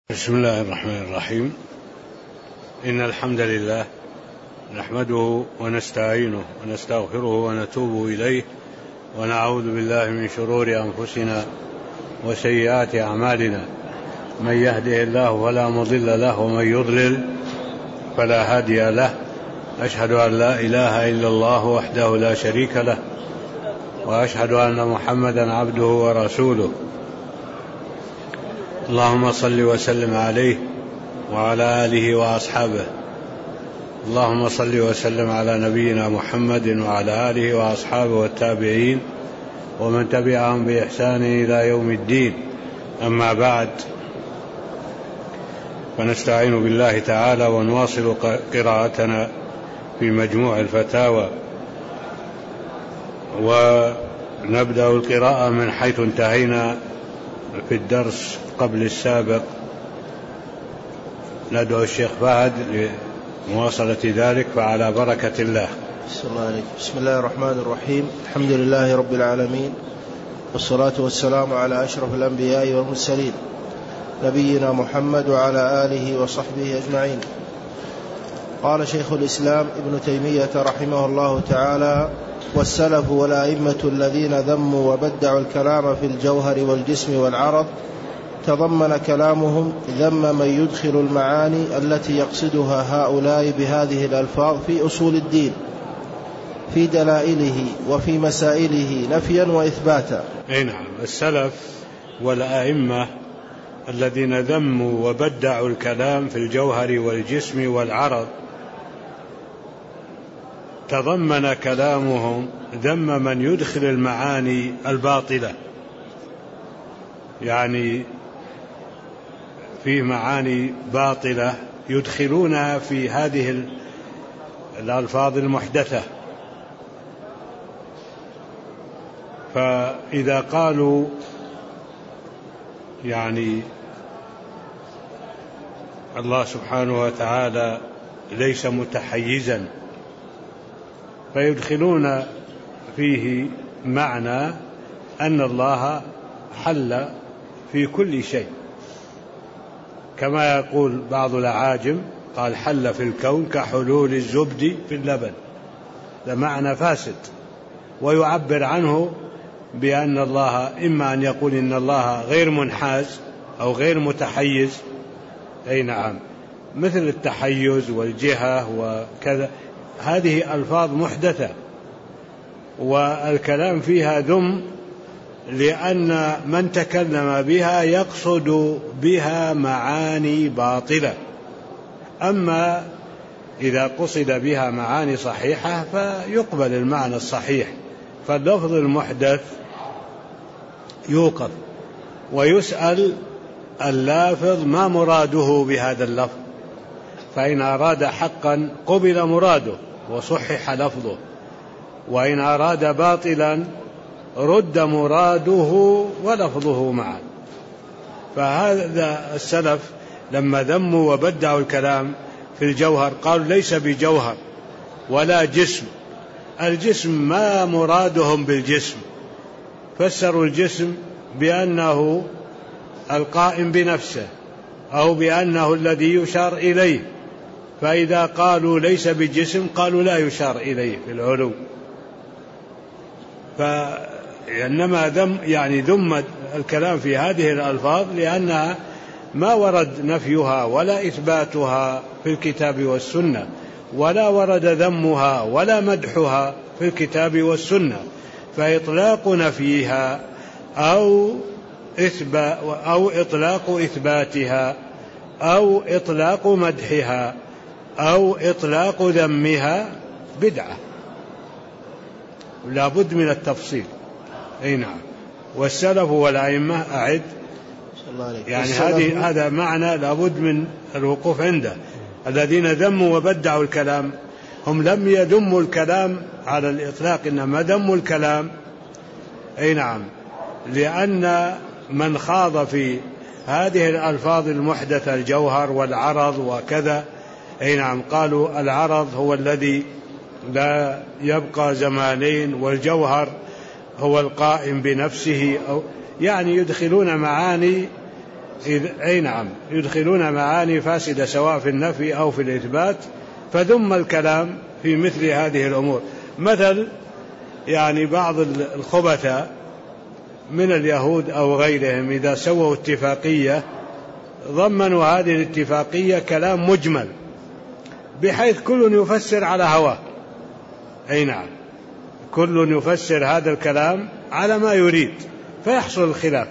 بسم الله الرحمن الرحيم. إن الحمد لله نحمده ونستعينه ونستغفره ونتوب إليه ونعوذ بالله من شرور أنفسنا وسيئات أعمالنا. من يهده الله فلا مضل له ومن يضلل فلا هادي له. أشهد أن لا إله إلا الله وحده لا شريك له وأشهد أن محمدا عبده ورسوله. اللهم صل وسلم عليه وعلى آله وأصحابه. اللهم صل وسلم على نبينا محمد وعلى آله وأصحابه والتابعين ومن تبعهم بإحسان إلى يوم الدين. أما بعد، فنستعين بالله تعالى ونواصل قراءتنا في مجموع الفتاوى، ونبدأ القراءة من حيث انتهينا في الدرس قبل السابق. ندعو الشيخ فهد لمواصلة ذلك، فعلى بركة الله. بسم الله الرحمن الرحيم. الحمد لله رب العالمين، والصلاة والسلام على أشرف الأنبياء والمرسلين نبينا محمد وعلى آله وصحبه أجمعين. قال شيخ الإسلام ابن تيمية رحمه الله تعالى: والسلف والأئمة الذين ذموا وبدعوا الكلام في الجوهر والجسم والعرض تضمن كلامهم ذم من يدخل المعاني التي يقصدها هؤلاء بهذه الألفاظ في أصول الدين في دلائله وفي مسائله نفيا وإثباتا. نعم، السلف والأئمة الذين ذموا وبدعوا الكلام في الجوهر والجسم والعرض تضمن كلامهم ذم من يدخل المعاني الباطلة، يعني في معاني باطلة يدخلونها في هذه الألفاظ المحدثة. فإذا قالوا يعني الله سبحانه وتعالى ليس متحيزا، فيدخلون فيه معنى أن الله حل في كل شيء، كما يقول بعض الأعاجم قال حل في الكون كحلول الزبد في اللبن. ده معنى فاسد، ويعبر عنه بأن الله إما أن يقول إن الله غير منحاز أو غير متحيز، أي نعم، مثل التحيز والجهة وكذا، هذه ألفاظ محدثة والكلام فيها ذم، لأن من تكلم بها يقصد بها معاني باطلة. أما إذا قصد بها معاني صحيحة فيقبل المعنى الصحيح. فاللفظ المحدث يوقف ويسأل اللافظ ما مراده بهذا اللفظ، فإن أراد حقا قبل مراده وصحح لفظه، وإن أراد باطلا رد مراده ولفظه معا. فهذا السلف لما ذموا وبدعوا الكلام في الجوهر قالوا ليس بجوهر ولا جسم. الجسم ما مرادهم بالجسم، فسروا الجسم بأنه القائم بنفسه أو بأنه الذي يشار إليه، فإذا قالوا ليس بجسم قالوا لا يشار إليه في العلو. فإنما ذم الكلام في هذه الألفاظ لأنها ما ورد نفيها ولا إثباتها في الكتاب والسنة، ولا ورد ذمها ولا مدحها في الكتاب والسنة. فإطلاق نفيها أو إطلاق إثباتها أو إطلاق مدحها أو إطلاق ذمها بدعة، لا بد من التفصيل. أي نعم. والسلف والأئمة أعد، يعني هذا معنى لا بد من الوقوف عنده. الذين ذموا وبدعوا الكلام هم لم يذموا الكلام على الإطلاق، إنما ذموا الكلام، أي نعم، لأن من خاض في هذه الألفاظ المحدثة الجوهر والعرض وكذا، أي نعم، قالوا العرض هو الذي لا يبقى زمانين، والجوهر هو القائم بنفسه، أو يعني يدخلون معاني أي نعم، يدخلون معاني فاسدة سواء في النفي أو في الإثبات، فذم الكلام في مثل هذه الأمور. مثل يعني بعض الخبثاء من اليهود أو غيرهم إذا سووا اتفاقية ضمنوا هذه الاتفاقية كلام مجمل بحيث كل يفسر على هواه. أي نعم، كل يفسر هذا الكلام على ما يريد فيحصل الخلاف،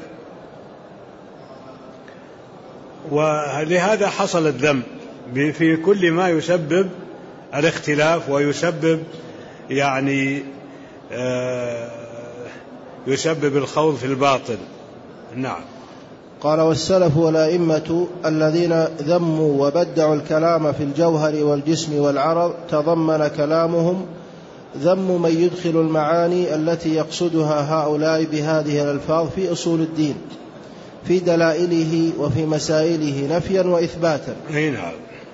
ولهذا حصل الذم في كل ما يسبب الاختلاف ويسبب يعني يسبب الخوض في الباطل. نعم. قال: والسلف والأئمة الذين ذموا وبدعوا الكلام في الجوهر والجسم والعرض تضمن كلامهم ذم من يدخل المعاني التي يقصدها هؤلاء بهذه الألفاظ في أصول الدين في دلائله وفي مسائله نفيا وإثباتا. نعم.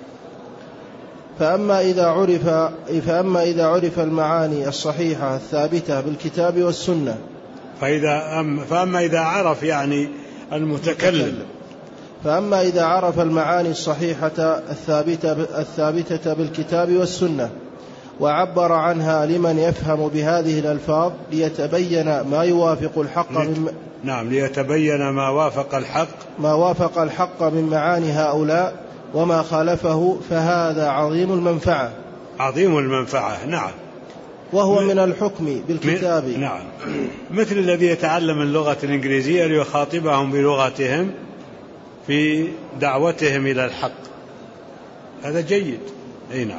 فأما إذا عرف المعاني الصحيحة الثابتة بالكتاب والسنة، فأما إذا عرف يعني المتكلم، فأما إذا عرف المعاني الصحيحة الثابتة بالكتاب والسنة وعبر عنها لمن يفهم بهذه الألفاظ ليتبين ما يوافق الحق ليتبين ما وافق الحق من معاني هؤلاء وما خالفه، فهذا عظيم المنفعة. نعم. وهو من الحكم بالكتاب. نعم. مثل الذي يتعلم اللغة الإنجليزية ليخاطبهم بلغتهم في دعوتهم إلى الحق، هذا جيد. أي نعم.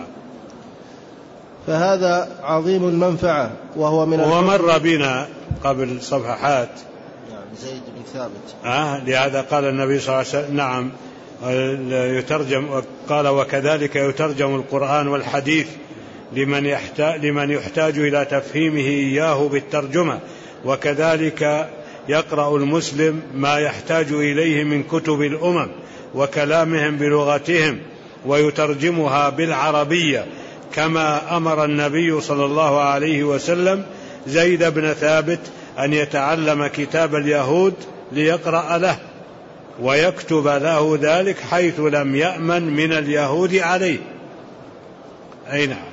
فهذا عظيم المنفعة وهو من ومر بنا قبل صفحات زيد بن ثابت. لهذا قال النبي صلى الله عليه وسلم نعم يترجم، قال: وكذلك يترجم القرآن والحديث لمن يحتاج إلى تفهيمه إياه بالترجمة، وكذلك يقرأ المسلم ما يحتاج إليه من كتب الأمم وكلامهم بلغتهم ويترجمها بالعربية، كما أمر النبي صلى الله عليه وسلم زيد بن ثابت أن يتعلم كتاب اليهود ليقرأ له ويكتب له ذلك حيث لم يأمن من اليهود عليه. أي نعم.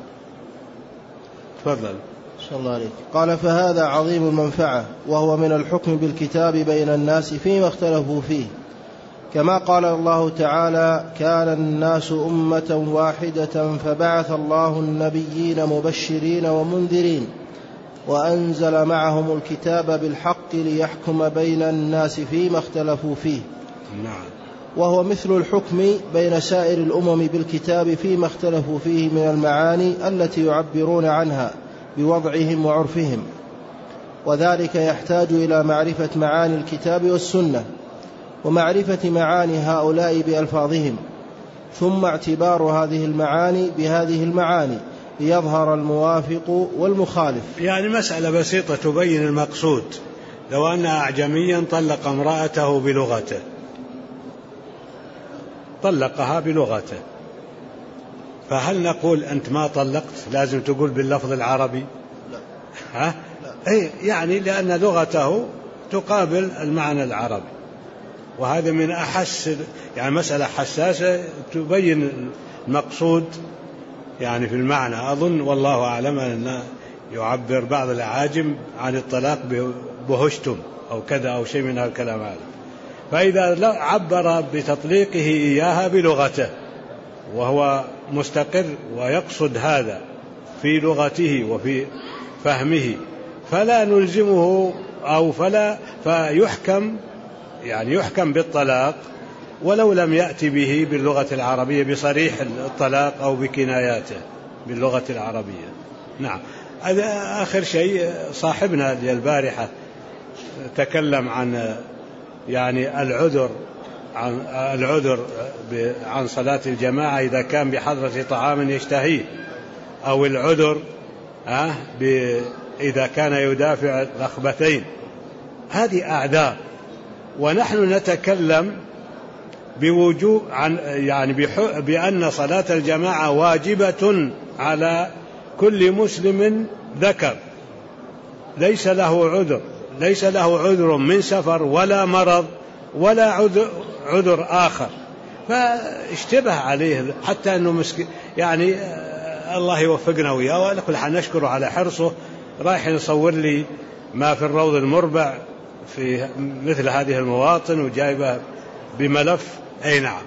تفضل. صلى الله عليك. قال: فهذا عظيم المنفعة وهو من الحكم بالكتاب بين الناس فيما اختلفوا فيه، كما قال الله تعالى: كان الناس أمة واحدة فبعث الله النبيين مبشرين ومنذرين وأنزل معهم الكتاب بالحق ليحكم بين الناس فيما اختلفوا فيه. نعم. وهو مثل الحكم بين سائر الأمم بالكتاب فيما اختلفوا فيه من المعاني التي يعبرون عنها بوضعهم وعرفهم، وذلك يحتاج إلى معرفة معاني الكتاب والسنة ومعرفة معاني هؤلاء بألفاظهم، ثم اعتبار هذه المعاني بهذه المعاني ليظهر الموافق والمخالف. يعني مسألة بسيطة تبين المقصود. لو أن أعجميا طلق امرأته بلغته، طلقها بلغته، فهل نقول أنت ما طلقت لازم تقول باللفظ العربي؟ لا. يعني لأن لغته تقابل المعنى العربي، وهذا من أحس يعني مسألة حساسة تبين المقصود يعني في المعنى. أظن والله أعلم أن يعبر بعض الأعاجم عن الطلاق بهشتم أو كذا أو شيء من هالكلام هذا، فإذا عبر بتطليقه إياها بلغته وهو مستقر ويقصد هذا في لغته وفي فهمه فلا نلزمه أو فيحكم يعني يحكم بالطلاق ولو لم يأتي به باللغة العربية بصريح الطلاق أو بكناياته باللغة العربية. نعم. آخر شيء صاحبنا البارحة تكلم عن يعني العذر عن صلاة الجماعة إذا كان بحضرة طعام يشتهيه، أو العذر إذا كان يدافع رغبتين. هذه أعذار، ونحن نتكلم بوجوب يعني بأن صلاة الجماعة واجبة على كل مسلم ذكر ليس له عذر من سفر ولا مرض ولا عذر آخر، فاشتبه عليه حتى أنه يعني الله يوفقنا وياه، وعلى كل حال نشكره على حرصه. رايح يصور لي ما في الروض المربع في مثل هذه المواطن وجايبه بملف. أي نعم.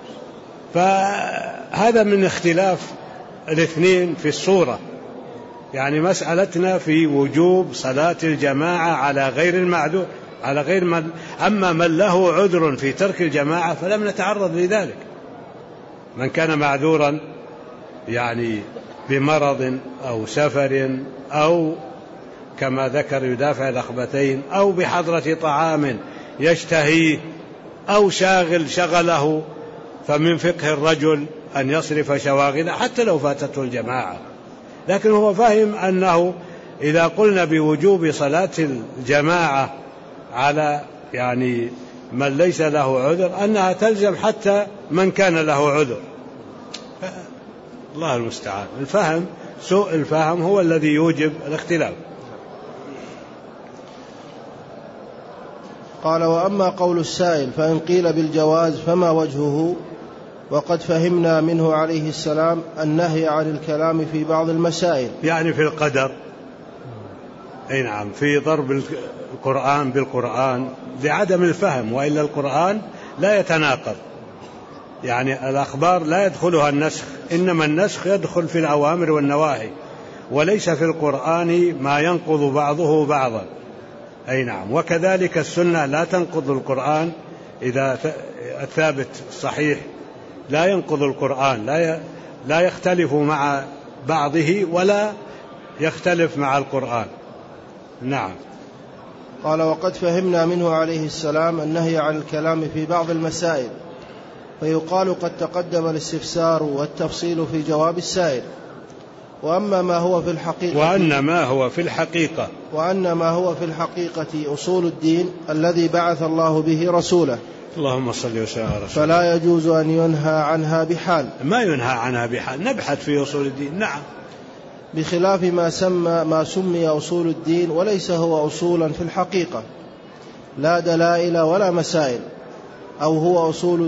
فهذا من اختلاف الاثنين في الصورة. يعني مسألتنا في وجوب صلاة الجماعة على غير المعذور، على غير من، أما من له عذر في ترك الجماعة فلم نتعرض لذلك. من كان معذورا يعني بمرض أو سفر أو كما ذكر يدافع الأخبثين أو بحضرة طعام يشتهيه أو شغله، فمن فقه الرجل أن يصرف شواغله حتى لو فاتته الجماعة. لكن هو فهم أنه إذا قلنا بوجوب صلاة الجماعة على يعني من ليس له عذر أنها تلزم حتى من كان له عذر. الله المستعان. الفهم، سوء الفهم هو الذي يوجب الاختلاف. قال: وأما قول السائل فإن قيل بالجواز فما وجهه؟ وقد فهمنا منه عليه السلام النهي عن الكلام في بعض المسائل، يعني في القدر. أي نعم، في ضرب القرآن بالقرآن لعدم الفهم، وإلا القرآن لا يتناقض. يعني الأخبار لا يدخلها النسخ، إنما النسخ يدخل في الأوامر والنواهي، وليس في القرآن ما ينقض بعضه بعضا. أي نعم. وكذلك السنة لا تنقض القرآن، إذا الثابت صحيح لا ينقض القرآن، لا يختلف مع بعضه ولا يختلف مع القرآن. نعم. قال: وقد فهمنا منه عليه السلام النهي عن الكلام في بعض المسائل، فيقال قد تقدم الاستفسار والتفصيل في جواب السائل. وأن ما هو في الحقيقة أصول الدين الذي بعث الله به رسوله، اللهم صل وسلم على رسوله، فلا يجوز أن ينهى عنها بحال. ما ينهى عنها بحال، نبحث في أصول الدين. نعم. بخلاف ما سمي أصول الدين وليس هو أصولا في الحقيقة، لا دلائل ولا مسائل، أو هو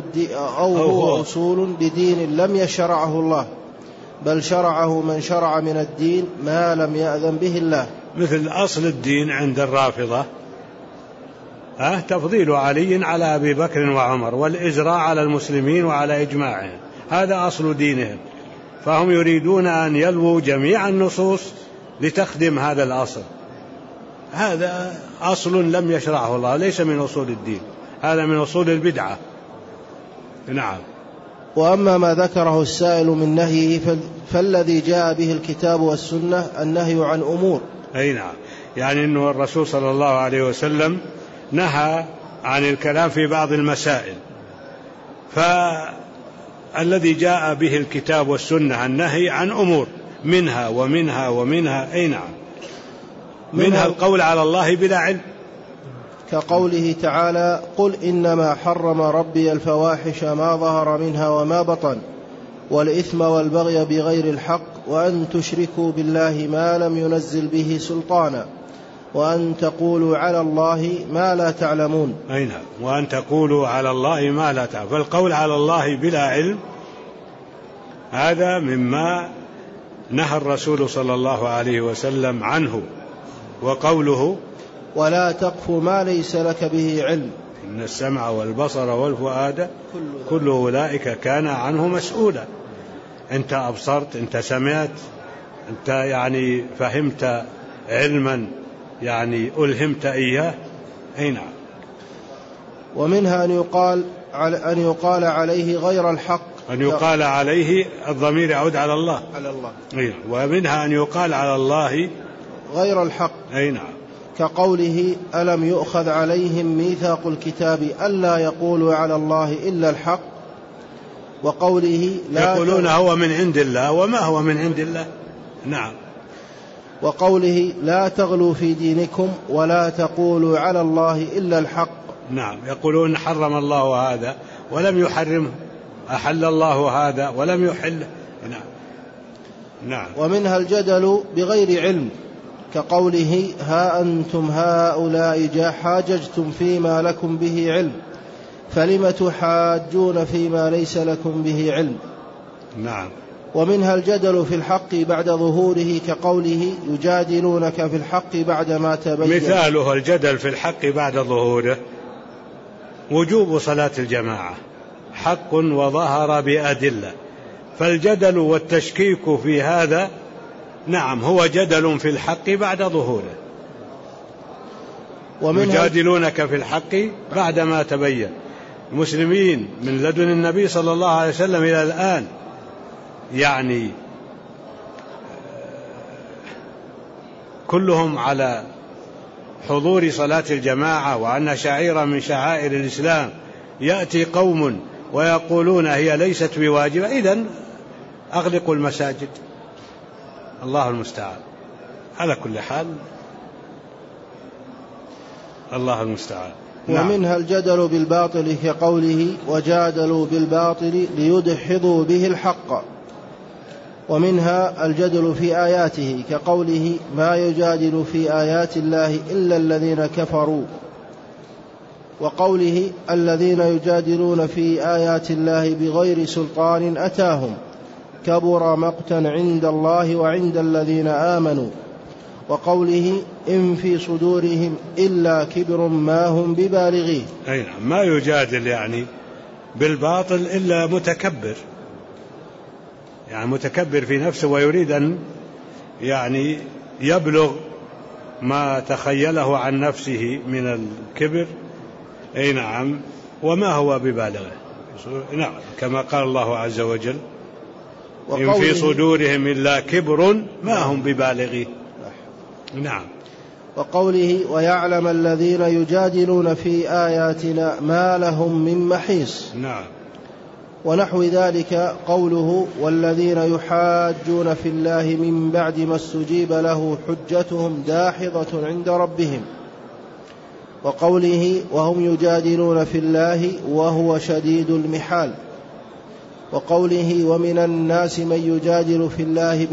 أصول بدين لم يشرعه الله، بل شرعه من شرع من الدين ما لم يأذن به الله. مثل أصل الدين عند الرافضة تفضيل علي على أبي بكر وعمر، والإجراء على المسلمين وعلى إجماعهم، هذا أصل دينهم. فهم يريدون أن يلووا جميع النصوص لتخدم هذا الأصل. هذا أصل لم يشرعه الله، ليس من أصول الدين، هذا من أصول البدعة. نعم. وأما ما ذكره السائل من نهيه فالذي جاء به الكتاب والسنة النهي عن أمور. أي نعم. يعني أنه الرسول صلى الله عليه وسلم نهى عن الكلام في بعض المسائل، فالذي جاء به الكتاب والسنة النهي عن أمور منها ومنها ومنها. أي نعم. منها القول على الله بلا علم، كقوله تعالى: قل إنما حرم ربي الفواحش ما ظهر منها وما بطن والإثم والبغي بغير الحق وأن تشركوا بالله ما لم ينزل به سلطانا وأن تقولوا على الله ما لا تعلمون. أي نعم. وأن تقولوا على الله ما لا تعلمون. فالقول على الله بلا علم هذا مما نهى الرسول صلى الله عليه وسلم عنه. وقوله: ولا تقف ما ليس لك به علم إن السمع والبصر والفؤاد كل أولئك كان عنه مسؤولا. أنت أبصرت، أنت سمعت، أنت يعني فهمت علما يعني ألهمت إياه. أي نعم. ومنها أن يقال عليه غير الحق، أن يقال عليه، الضمير يعود على الله. أي. ومنها أن يقال على الله غير الحق. أي نعم. كقوله: ألم يؤخذ عليهم ميثاق الكتاب ألا يقولوا على الله إلا الحق. وقوله: يقولون هو من عند الله وما هو من عند الله. نعم. وقوله: لا تغلوا في دينكم ولا تقولوا على الله إلا الحق. نعم. يقولون حرم الله هذا ولم يحرمه، أحل الله هذا ولم يحله. نعم. نعم. ومنها بغير علم، كقوله: ها أنتم هؤلاء حاججتم فيما لكم به علم فلم تحاجون فيما ليس لكم به علم. نعم. ومنها الجدل في الحق بعد ظهوره كقوله يجادلونك في الحق بعدما تبين. مثاله الجدل في الحق بعد ظهوره وجوب صلاة الجماعة حق وظهر بأدلة، فالجدل والتشكيك في هذا نعم هو جدل في الحق بعد ظهوره. يجادلونك في الحق بعدما تبين. المسلمين من لدن النبي صلى الله عليه وسلم إلى الآن يعني كلهم على حضور صلاة الجماعة وأن شعيرة من شعائر الإسلام، يأتي قوم ويقولون هي ليست بواجبة، إذن أغلقوا المساجد. الله المستعان. على كل حال الله المستعان. ومنها الجدل بالباطل كقوله وجادلوا بالباطل ليدحضوا به الحق. ومنها الجدل في آياته كقوله ما يجادل في آيات الله إلا الذين كفروا، وقوله الذين يجادلون في آيات الله بغير سلطان أتاهم كبر مقتا عند الله وعند الذين آمنوا، وقوله إن في صدورهم إلا كبر ما هم ببالغيه. أي نعم. ما يجادل يعني بالباطل إلا متكبر، يعني متكبر في نفسه ويريد أن يعني يبلغ ما تخيله عن نفسه من الكبر. أي نعم. وما هو ببالغه. نعم كما قال الله عز وجل إن في صدورهم إلا كبر ما هم ببالغيه. نعم. وقوله ويعلم الذين يجادلون في آياتنا ما لهم من محيص. نعم. ونحو ذلك قوله والذين يحاجون في الله من بعد ما استجيب له حجتهم داحضة عند ربهم، وقوله وهم يجادلون في الله وهو شديد المحال، وقوله ومن الناس من يجادل في الله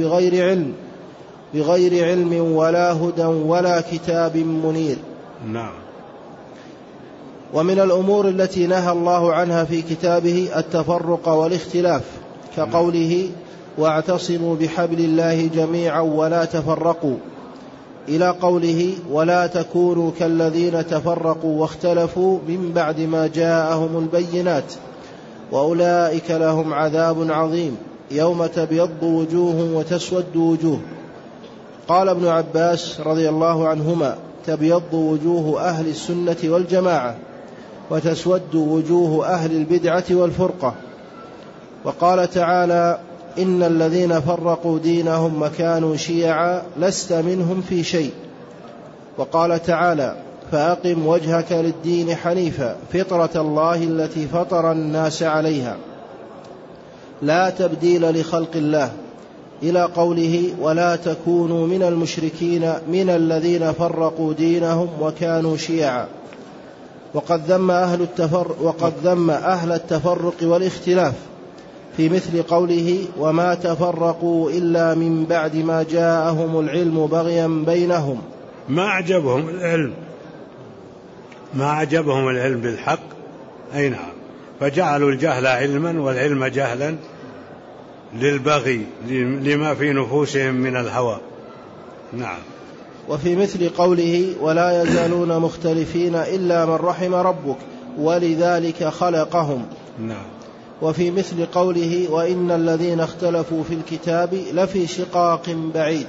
بغير علم ولا هدى ولا كتاب منير. نعم. ومن الأمور التي نهى الله عنها في كتابه التفرق والاختلاف كقوله واعتصموا بحبل الله جميعا ولا تفرقوا، إلى قوله ولا تكونوا كالذين تفرقوا واختلفوا من بعد ما جاءهم البينات وأولئك لهم عذاب عظيم يوم تبيض وجوه وتسود وجوه. قال ابن عباس رضي الله عنهما تبيض وجوه أهل السنة والجماعة وتسود وجوه أهل البدعة والفرقة. وقال تعالى إن الذين فرقوا دينهم وكانوا شيعا لست منهم في شيء. وقال تعالى فأقم وجهك للدين حنيفا فطرة الله التي فطر الناس عليها لا تبديل لخلق الله، إلى قوله ولا تكونوا من المشركين من الذين فرقوا دينهم وكانوا شيعا. وقد ذم أهل التفرق والاختلاف في مثل قوله وما تفرقوا إلا من بعد ما جاءهم العلم بغيا بينهم. ما أعجبهم العلم بالحق. أي نعم. فجعلوا الجهل علما والعلم جهلا للبغي لما في نفوسهم من الهوى. نعم. وفي مثل قوله ولا يزالون مختلفين إلا من رحم ربك ولذلك خلقهم. نعم. وفي مثل قوله وإن الذين اختلفوا في الكتاب لفي شقاق بعيد.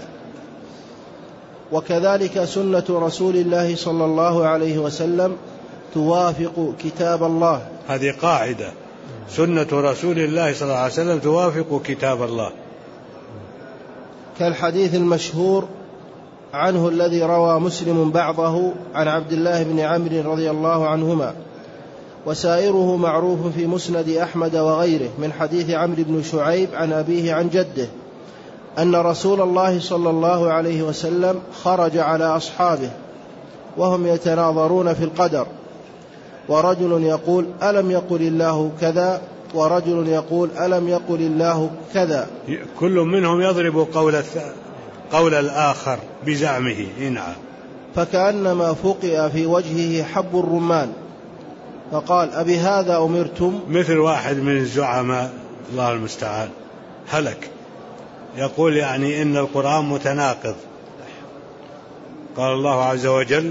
وكذلك سنة رسول الله صلى الله عليه وسلم توافق كتاب الله. هذه قاعدة، سنة رسول الله صلى الله عليه وسلم توافق كتاب الله، كالحديث المشهور عنه الذي روى مسلم بعضه عن عبد الله بن عمرو رضي الله عنهما، وسائره معروف في مسند أحمد وغيره من حديث عمرو بن شعيب عن أبيه عن جده أن رسول الله صلى الله عليه وسلم خرج على أصحابه وهم يتناظرون في القدر، ورجل يقول ألم يقل الله كذا، ورجل يقول ألم يقل الله كذا، كل منهم يضرب قول الآخر بزعمه. نعم. فكأنما فقئ في وجهه حب الرمان، فقال أبهذا أمرتم؟ مثل واحد من الزعماء الله المستعان هلك يقول يعني إن القرآن متناقض. قال الله عز وجل: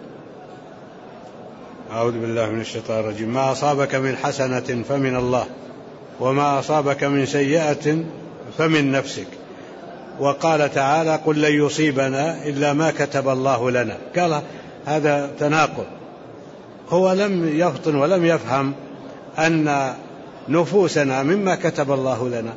أعوذ بالله من الشيطان الرجيم: ما أصابك من حسنة فمن الله وما أصابك من سيئة فمن نفسك. وقال تعالى: قل لن يصيبنا إلا ما كتب الله لنا. قال هذا تناقض. هو لم يفطن ولم يفهم أن نفوسنا مما كتب الله لنا.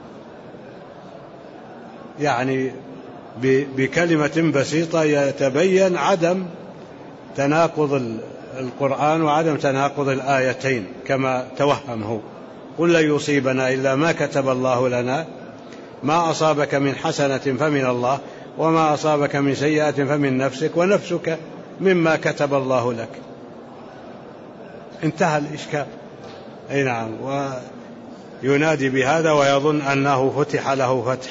يعني بكلمة بسيطة يتبين عدم تناقض القرآن وعدم تناقض الآيتين كما توهمه. قل لن يصيبنا إلا ما كتب الله لنا ما أصابك من حسنة فمن الله وما أصابك من سيئة فمن نفسك ونفسك مما كتب الله لك. انتهى الإشكال. أي نعم. وينادي بهذا ويظن أنه فتح له فتح.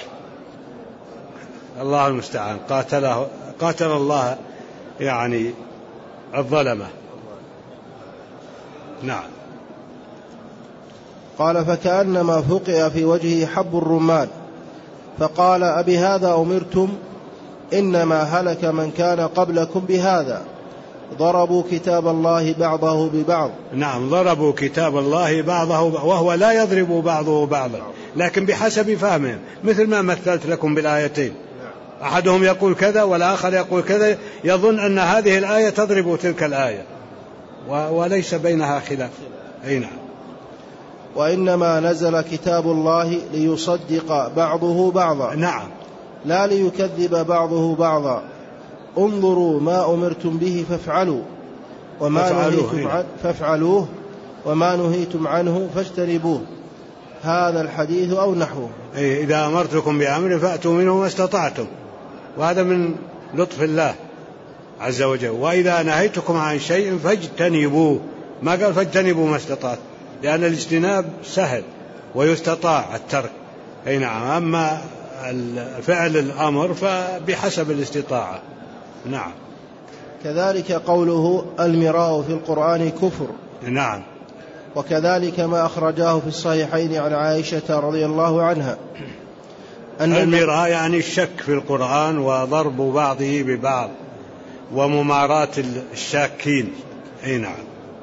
الله المستعان. قاتل الله يعني الظلمة. نعم. قال: فكأنما فقع في وجهه حب الرمان، فقال: أبهذا أمرتم؟ إنما هلك من كان قبلكم بهذا، ضربوا كتاب الله بعضه ببعض. نعم، ضربوا كتاب الله بعضه وهو لا يضرب بعضه بعضا، لكن بحسب فهمهم، مثل ما مثلت لكم بالآيتين. أحدهم يقول كذا والآخر يقول كذا، يظن أن هذه الآية تضرب تلك الآية وليس بينها خلاف. أي نعم. وإنما نزل كتاب الله ليصدق بعضه بعضا، نعم، لا ليكذب بعضه بعضا. انظروا ما أمرتم به فافعلوه وما نهيتم عنه فاجتنبوه. هذا الحديث أو نحوه. إذا أمرتكم بأمر فأتوا منه ما استطعتم، وهذا من لطف الله عز وجل. وإذا نهيتكم عن شيء فاجتنبوه، ما قال فاجتنبوا ما استطعت، لأن الاجتناب سهل ويستطاع الترك. أي نعم. أما فعل الأمر فبحسب الاستطاعة. نعم. كذلك قوله: المراء في القرآن كفر. نعم. وكذلك ما أخرجاه في الصحيحين عن عائشة رضي الله عنها أن المراء يعني الشك في القرآن وضرب بعضه ببعض ومماراة الشاكين. أي نعم.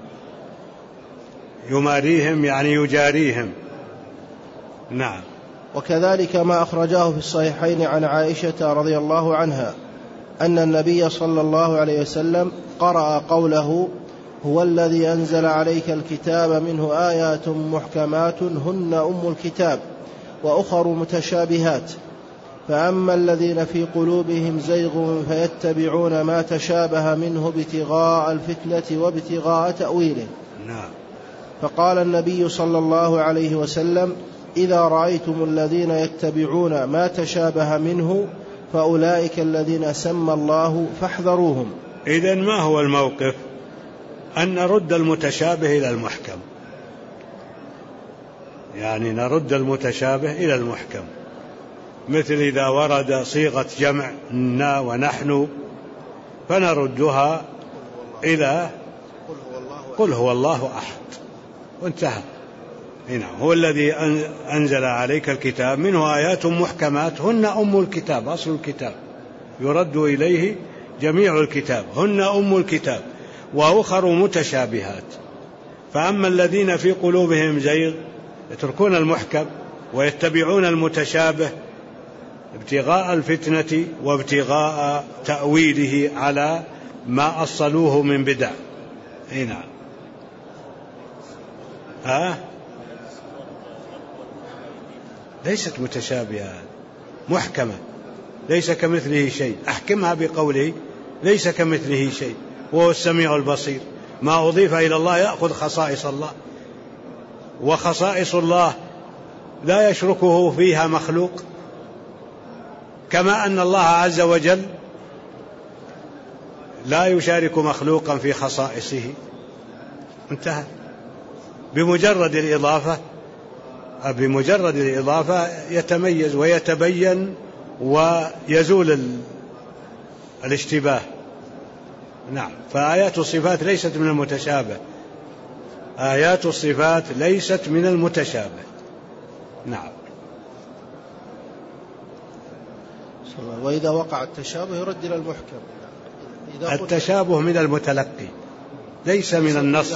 يماريهم يعني يجاريهم. نعم. وكذلك ما أخرجاه في الصحيحين عن عائشة رضي الله عنها أن النبي صلى الله عليه وسلم قرأ قوله: هو الذي أنزل عليك الكتاب منه آيات محكمات هن أم الكتاب وأخر متشابهات، فأما الذين في قلوبهم زيغ فيتبعون ما تشابه منه ابتغاء الفتنة وابتغاء تأويله. نعم. فقال النبي صلى الله عليه وسلم: إذا رأيتم الذين يتبعون ما تشابه منه فأولئك الذين سمى الله فاحذروهم. إذن ما هو الموقف؟ أن نرد المتشابه إلى المحكم، يعني نرد المتشابه إلى المحكم. مثل إذا ورد صيغة جمع نا ونحن فنردها إلى قل هو الله أحد وانتهى. هنا هو الذي أنزل عليك الكتاب منه آيات محكمات هن أم الكتاب، أصل الكتاب يرد إليه جميع الكتاب، هن أم الكتاب وأخر متشابهات. فأما الذين في قلوبهم زيغ يتركون المحكم ويتبعون المتشابه ابتغاء الفتنة وابتغاء تأويله على ما أصلوه من بدع. هنا ليست متشابهة، محكمة، ليس كمثله شيء. أحكمها بقوله ليس كمثله شيء وهو السميع البصير. ما أضيف إلى الله يأخذ خصائص الله، وخصائص الله لا يشركه فيها مخلوق، كما أن الله عز وجل لا يشارك مخلوقا في خصائصه. انتهى. بمجرد الإضافة يتميز ويتبين ويزول الاشتباه. نعم. فآيات الصفات ليست من المتشابه، آيات الصفات ليست من المتشابه. نعم. وإذا وقع التشابه يرد إلى المحكم. التشابه من المتلقي ليس من النص.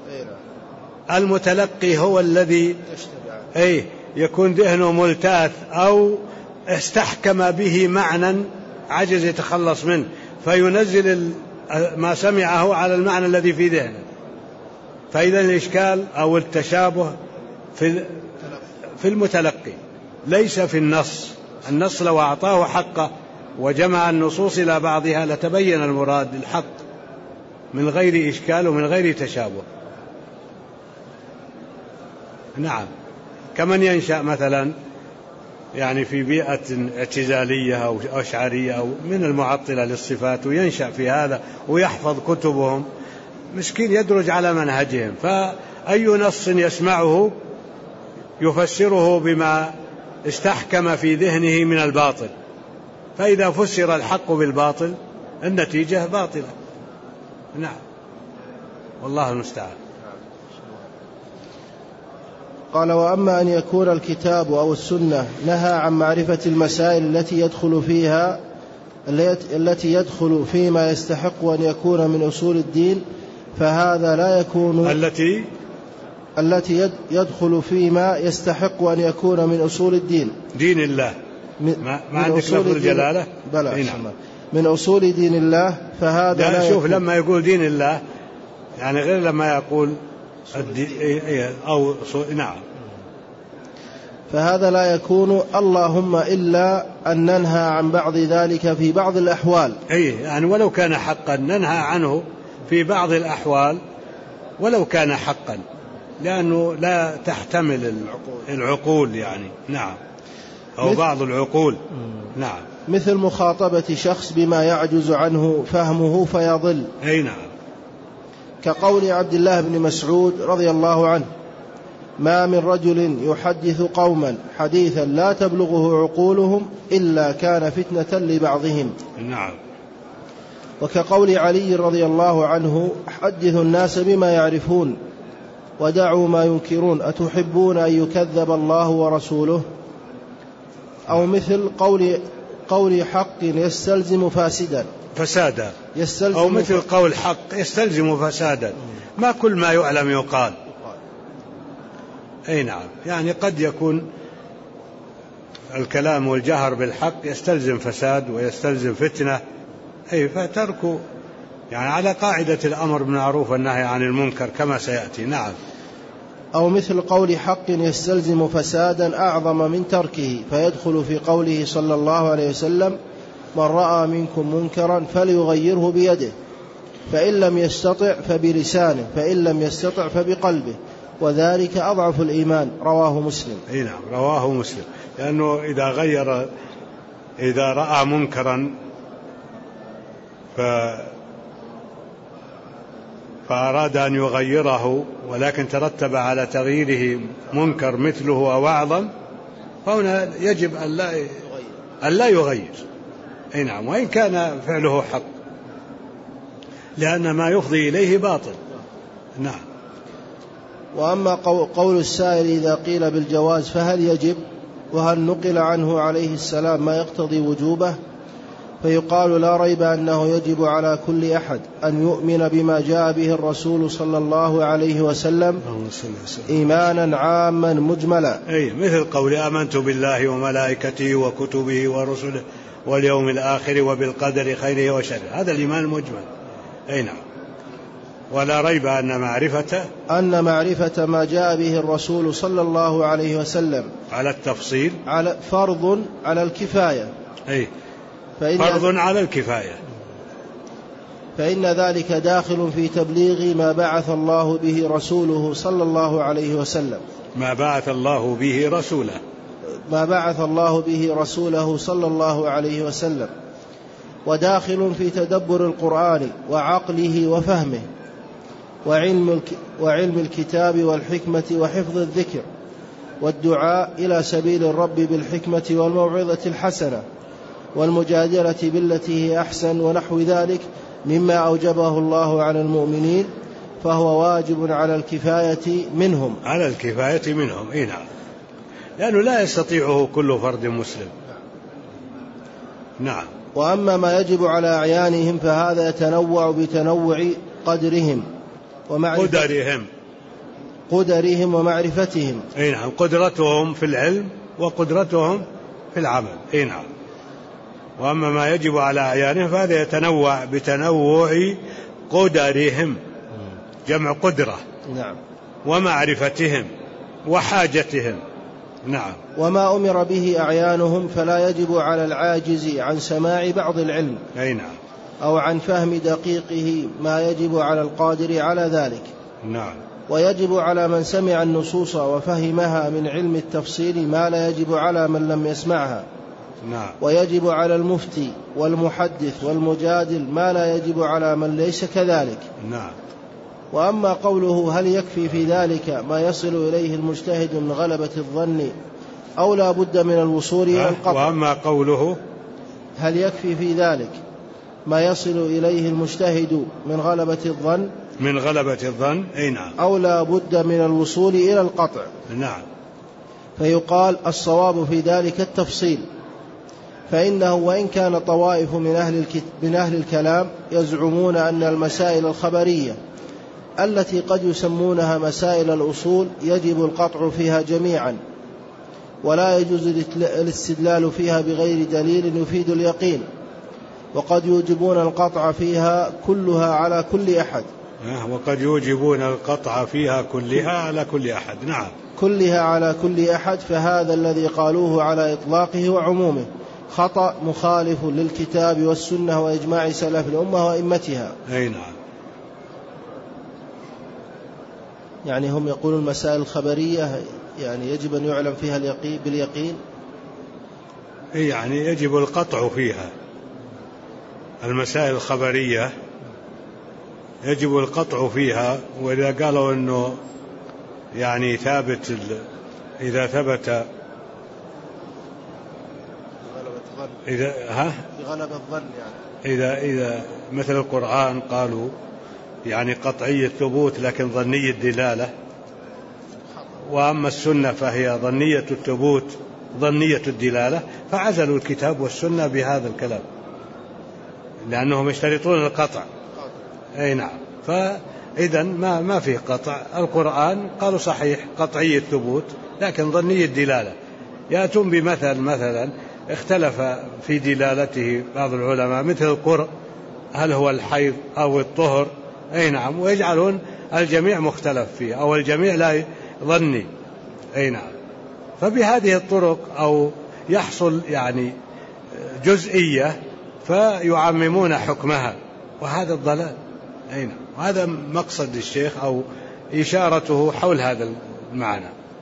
المتلقي هو الذي يكون ذهنه ملتاث أو استحكم به معنى عجز يتخلص منه فينزل ما سمعه على المعنى الذي في ذهنه. فإذا الإشكال أو التشابه في المتلقي ليس في النص. النص لو أعطاه حقه وجمع النصوص إلى بعضها لتبين المراد الحق من غير إشكال ومن غير تشابه. نعم. كمن ينشأ مثلا يعني في بيئة اعتزالية أو أشعرية أو من المعطلة للصفات وينشأ في هذا ويحفظ كتبهم مسكين يدرج على منهجهم، فأي نص يسمعه يفسره بما استحكم في ذهنه من الباطل، فإذا فسر الحق بالباطل النتيجة باطلة. نعم. والله المستعان. قال: وأما أن يكون الكتاب أو السنة نهى عن معرفة المسائل التي يدخل فيما يستحق أن يكون من أصول الدين، فهذا لا يكون التي يدخل فيما يستحق أن يكون من أصول الدين دين الله. ما عندك لفظ الجلالة؟ بلى. من أصول دين الله، فهذا لا شوف لما يقول دين الله يعني غير لما يقول نعم. فهذا لا يكون اللهم إلا أن ننهى عن بعض ذلك في بعض الأحوال. يعني ولو كان حقا ننهى عنه في بعض الأحوال ولو كان حقا، لأنه لا تحتمل العقول يعني. نعم. أو بعض العقول. نعم. مثل مخاطبة شخص بما يعجز عنه فهمه فيضل. نعم. كقول عبد الله بن مسعود رضي الله عنه: ما من رجل يحدث قوما حديثا لا تبلغه عقولهم إلا كان فتنة لبعضهم. نعم. وكقول علي رضي الله عنه: حدثوا الناس بما يعرفون ودعوا ما ينكرون، أتحبون أن يكذب الله ورسوله؟ أو مثل قول حق يستلزم فسادا أو مثل قول حق يستلزم فسادا. ما كل ما يعلم يقال. نعم. يعني قد يكون الكلام والجهر بالحق يستلزم فساد ويستلزم فتنة، فتركوا يعني على قاعدة الأمر بالمعروف والنهي عن المنكر كما سيأتي. نعم. أو مثل قول حق يستلزم فسادا أعظم من تركه، فيدخل في قوله صلى الله عليه وسلم: من رأى منكم منكرا فليغيره بيده، فإن لم يستطع فبلسانه، فإن لم يستطع فبقلبه، وذلك أضعف الإيمان. رواه مسلم. نعم. رواه مسلم. لأنه إذا رأى منكرا فأراد أن يغيره ولكن ترتب على تغييره منكر مثله أو أعظم، فهنا يجب أن لا يغير. نعم. وإن كان فعله حق، لأن ما يفضي إليه باطل. نعم. وأما قول السائل إذا قيل بالجواز فهل يجب؟ وهل نقل عنه عليه السلام ما يقتضي وجوبه؟ فيقال: لا ريب أنه يجب على كل أحد أن يؤمن بما جاء به الرسول صلى الله عليه وسلم إيمانا عاما مجملا. مثل قول آمنت بالله وملائكته وكتبه ورسله واليوم الآخر وبالقدر خيره وشره، هذا الإيمان المجمل. نعم. ولا ريب أن معرفة ما جاء به الرسول صلى الله عليه وسلم على التفصيل فرض على الكفاية. فرض على الكفاية. فإن ذلك داخل في تبليغ ما بعث الله به رسوله صلى الله عليه وسلم. ما بعث الله به رسوله صلى الله عليه وسلم. وداخل في تدبر القرآن وعقله وفهمه وعلم الكتاب والحكمة وحفظ الذكر والدعاء إلى سبيل الرب بالحكمة والموعظة الحسنة والمجادلة بالتي هي أحسن ونحو ذلك مما أوجبه الله على المؤمنين فهو واجب على الكفاية منهم. على الكفاية منهم، نعم، لأنه لا يستطيعه كل فرد مسلم. نعم. وأما ما يجب على أعيانهم فهذا يتنوع بتنوع قدرهم ومعرفتهم. نعم، قدرتهم في العلم وقدرتهم في العمل. نعم. وأما ما يجب على أعيانهم فهذا يتنوع بتنوع قدرهم، جمع قدرة. نعم. ومعرفتهم وحاجتهم. نعم. وما أمر به أعيانهم فلا يجب على العاجز عن سماع بعض العلم نعم. أو عن فهم دقيقه ما يجب على القادر على ذلك. نعم. ويجب على من سمع النصوص وفهمها من علم التفصيل ما لا يجب على من لم يسمعها. نعم. ويجب على المفتي والمحدث والمجادل ما لا يجب على من ليس كذلك. نعم. وأما قوله هل يكفي في ذلك ما يصل إليه المجتهد من غلبة الظن أو لا بد من الوصول إلى القطع. وأما قوله هل يكفي في ذلك ما يصل إليه المجتهد من غلبة الظن نعم. أو لا بد من الوصول إلى القطع. نعم. فيقال الصواب في ذلك التفصيل، فإنه وإن كان طوائف من أهل الكلام يزعمون أن المسائل الخبرية التي قد يسمونها مسائل الأصول يجب القطع فيها جميعا، ولا يجوز الاستدلال فيها بغير دليل يفيد اليقين، وقد يوجبون القطع فيها كلها على كل أحد. وقد يوجبون القطع فيها كلها على كل أحد. نعم. كلها على كل أحد، فهذا الذي قالوه على إطلاقه وعمومه خطأ مخالف للكتاب والسنة وإجماع سلف الأمة وأئمتها. نعم. يعني هم يقولون المسائل الخبرية يعني يجب أن يعلم فيها باليقين، يعني يجب القطع فيها. المسائل الخبرية يجب القطع فيها، وإذا قالوا أنه يعني ثابت إذا ثبت بغلبة الظن يعني إذا مثل القرآن قالوا يعني قطعي الثبوت لكن ظني الدلالة، وأما السنة فهي ظنية الثبوت ظنية الدلالة، فعزلوا الكتاب والسنة بهذا الكلام لأنهم يشترطون القطع. نعم. فإذا ما فيه قطع. القرآن قالوا صحيح قطعي الثبوت لكن ظني الدلالة. يأتون بمثل مثلا اختلف في دلالته بعض العلماء مثل القرء هل هو الحيض أو الطهر. نعم. ويجعلون الجميع مختلف فيه أو الجميع لا ظني. نعم. فبهذه الطرق أو يحصل يعني جزئية فيعممون حكمها، وهذا الضلال. نعم. وهذا مقصد الشيخ أو إشارته حول هذا المعنى.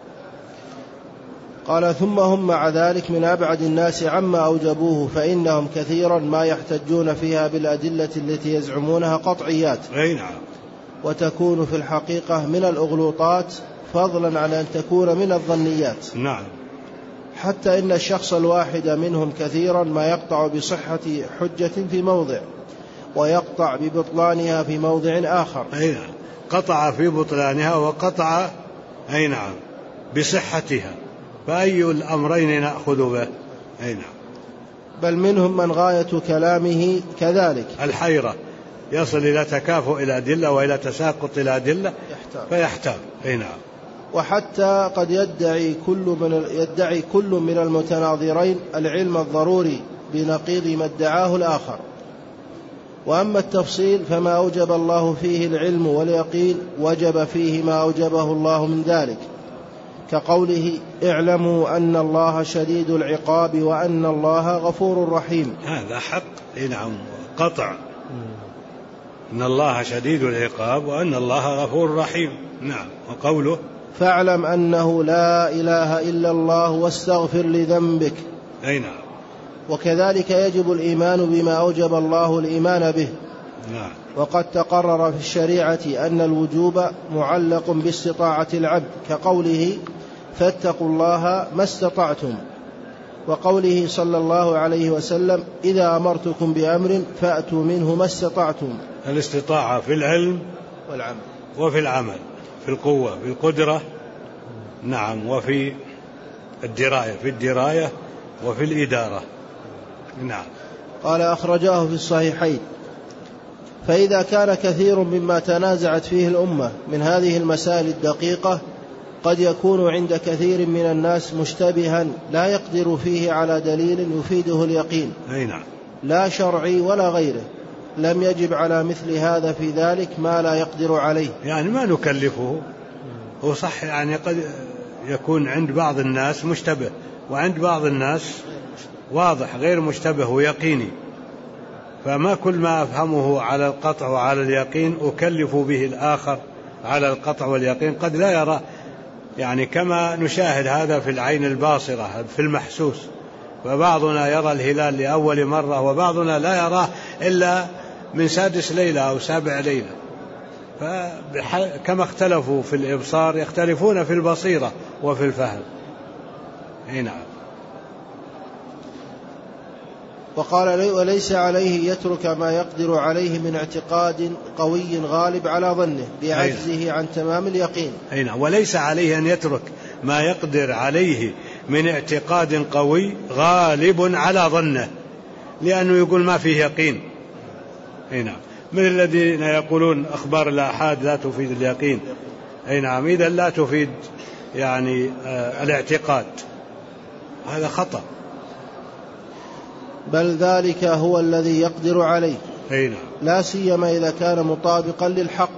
قال ثم هم مع ذلك من أبعد الناس عما أوجبوه، فإنهم كثيرا ما يحتجون فيها بالأدلة التي يزعمونها قطعيات. نعم. وتكون في الحقيقة من الأغلوطات فضلا عن أن تكون من الظنيات. نعم. حتى إن الشخص الواحد منهم كثيرا ما يقطع بصحة حجة في موضع ويقطع ببطلانها في موضع آخر. نعم. قطع في بطلانها وقطع نعم بصحتها، فأي الأمرين نأخذ به؟ نعم. بل منهم من غاية كلامه كذلك الحيرة، يصل إلى تكافؤ الأدلة وإلى تساقط الأدلة فيحتار. نعم. وحتى قد يدعي كل من المتناظرين العلم الضروري بنقيض ما ادعاه الآخر. وأما التفصيل فما أوجب الله فيه العلم واليقين وجب فيه ما أوجبه الله من ذلك، كقوله اعلموا أن الله شديد العقاب وأن الله غفور رحيم. هذا حق. نعم. قطع أن الله شديد العقاب وأن الله غفور رحيم. نعم. وقوله فاعلم أنه لا إله إلا الله واستغفر لذنبك. نعم. وكذلك يجب الإيمان بما أوجب الله الإيمان به. نعم. وقد تقرر في الشريعة أن الوجوب معلق باستطاعة العبد، كقوله فاتقوا الله ما استطعتم، وقوله صلى الله عليه وسلم إذا أمرتكم بأمر فأتوا منه ما استطعتم. الاستطاعة في العلم وفي العمل، في القوة، في القدرة، نعم، وفي الدراية، في الدراية وفي الإدارة، نعم. قال أخرجاه في الصحيحين. فإذا كان كثير مما تنازعت فيه الأمة من هذه المسائل الدقيقة قد يكون عند كثير من الناس مشتبها لا يقدر فيه على دليل يفيده اليقين، نعم، لا شرعي ولا غيره، لم يجب على مثل هذا في ذلك ما لا يقدر عليه. يعني ما نكلفه، هو صح، يعني قد يكون عند بعض الناس مشتبه، وعند بعض الناس واضح غير مشتبه ويقيني، فما كل ما أفهمه على القطع وعلى اليقين أكلف به الآخر على القطع واليقين، قد لا يرى، يعني كما نشاهد هذا في العين الباصرة في المحسوس، فبعضنا يرى الهلال لأول مرة وبعضنا لا يراه إلا من 6 ليلة أو 7 ليلة، فكما اختلفوا في الإبصار يختلفون في البصيرة وفي الفهم. نعم. وقال وليس عليه يترك ما يقدر عليه من اعتقاد قوي غالب على ظنه بعجزه عن تمام اليقين. وليس عليه أن يترك ما يقدر عليه من اعتقاد قوي غالب على ظنه، لأنه يقول ما فيه يقين. نعم، من الذين يقولون أخبار الآحاد لا تفيد اليقين. نعم، إذا لا تفيد يعني الاعتقاد، هذا خطأ. بل ذلك هو الذي يقدر عليه، نعم، لا سيما إذا كان مطابقا للحق،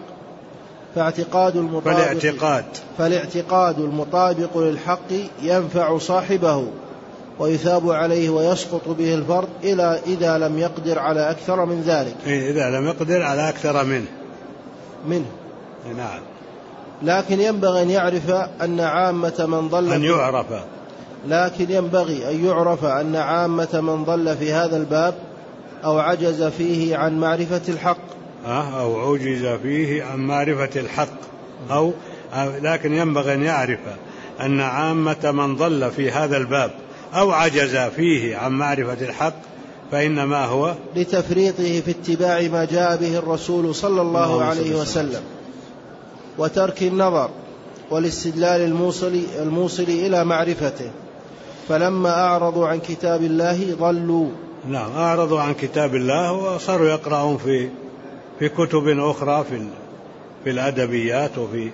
فالاعتقاد المطابق للحق ينفع صاحبه ويثاب عليه ويسقط به الفرد إذا لم يقدر على أكثر من ذلك. إذا لم يقدر على أكثر منه. نعم. لكن ينبغي أن يعرف أن عامة من ضل أن عامة من ضل في هذا الباب أو عجز فيه عن معرفة الحق لكن ينبغي أن يعرف أن عامة من ضل في هذا الباب أو عجز فيه عن معرفة الحق فإنما هو لتفريطه في اتباع ما جاء به الرسول صلى الله عليه وسلم، وترك النظر والاستدلال الموصل إلى معرفته، فلما أعرضوا عن كتاب الله ضلوا. نعم، أعرضوا عن كتاب الله وصاروا يقرؤون في كتب أخرى في الأدبيات وفي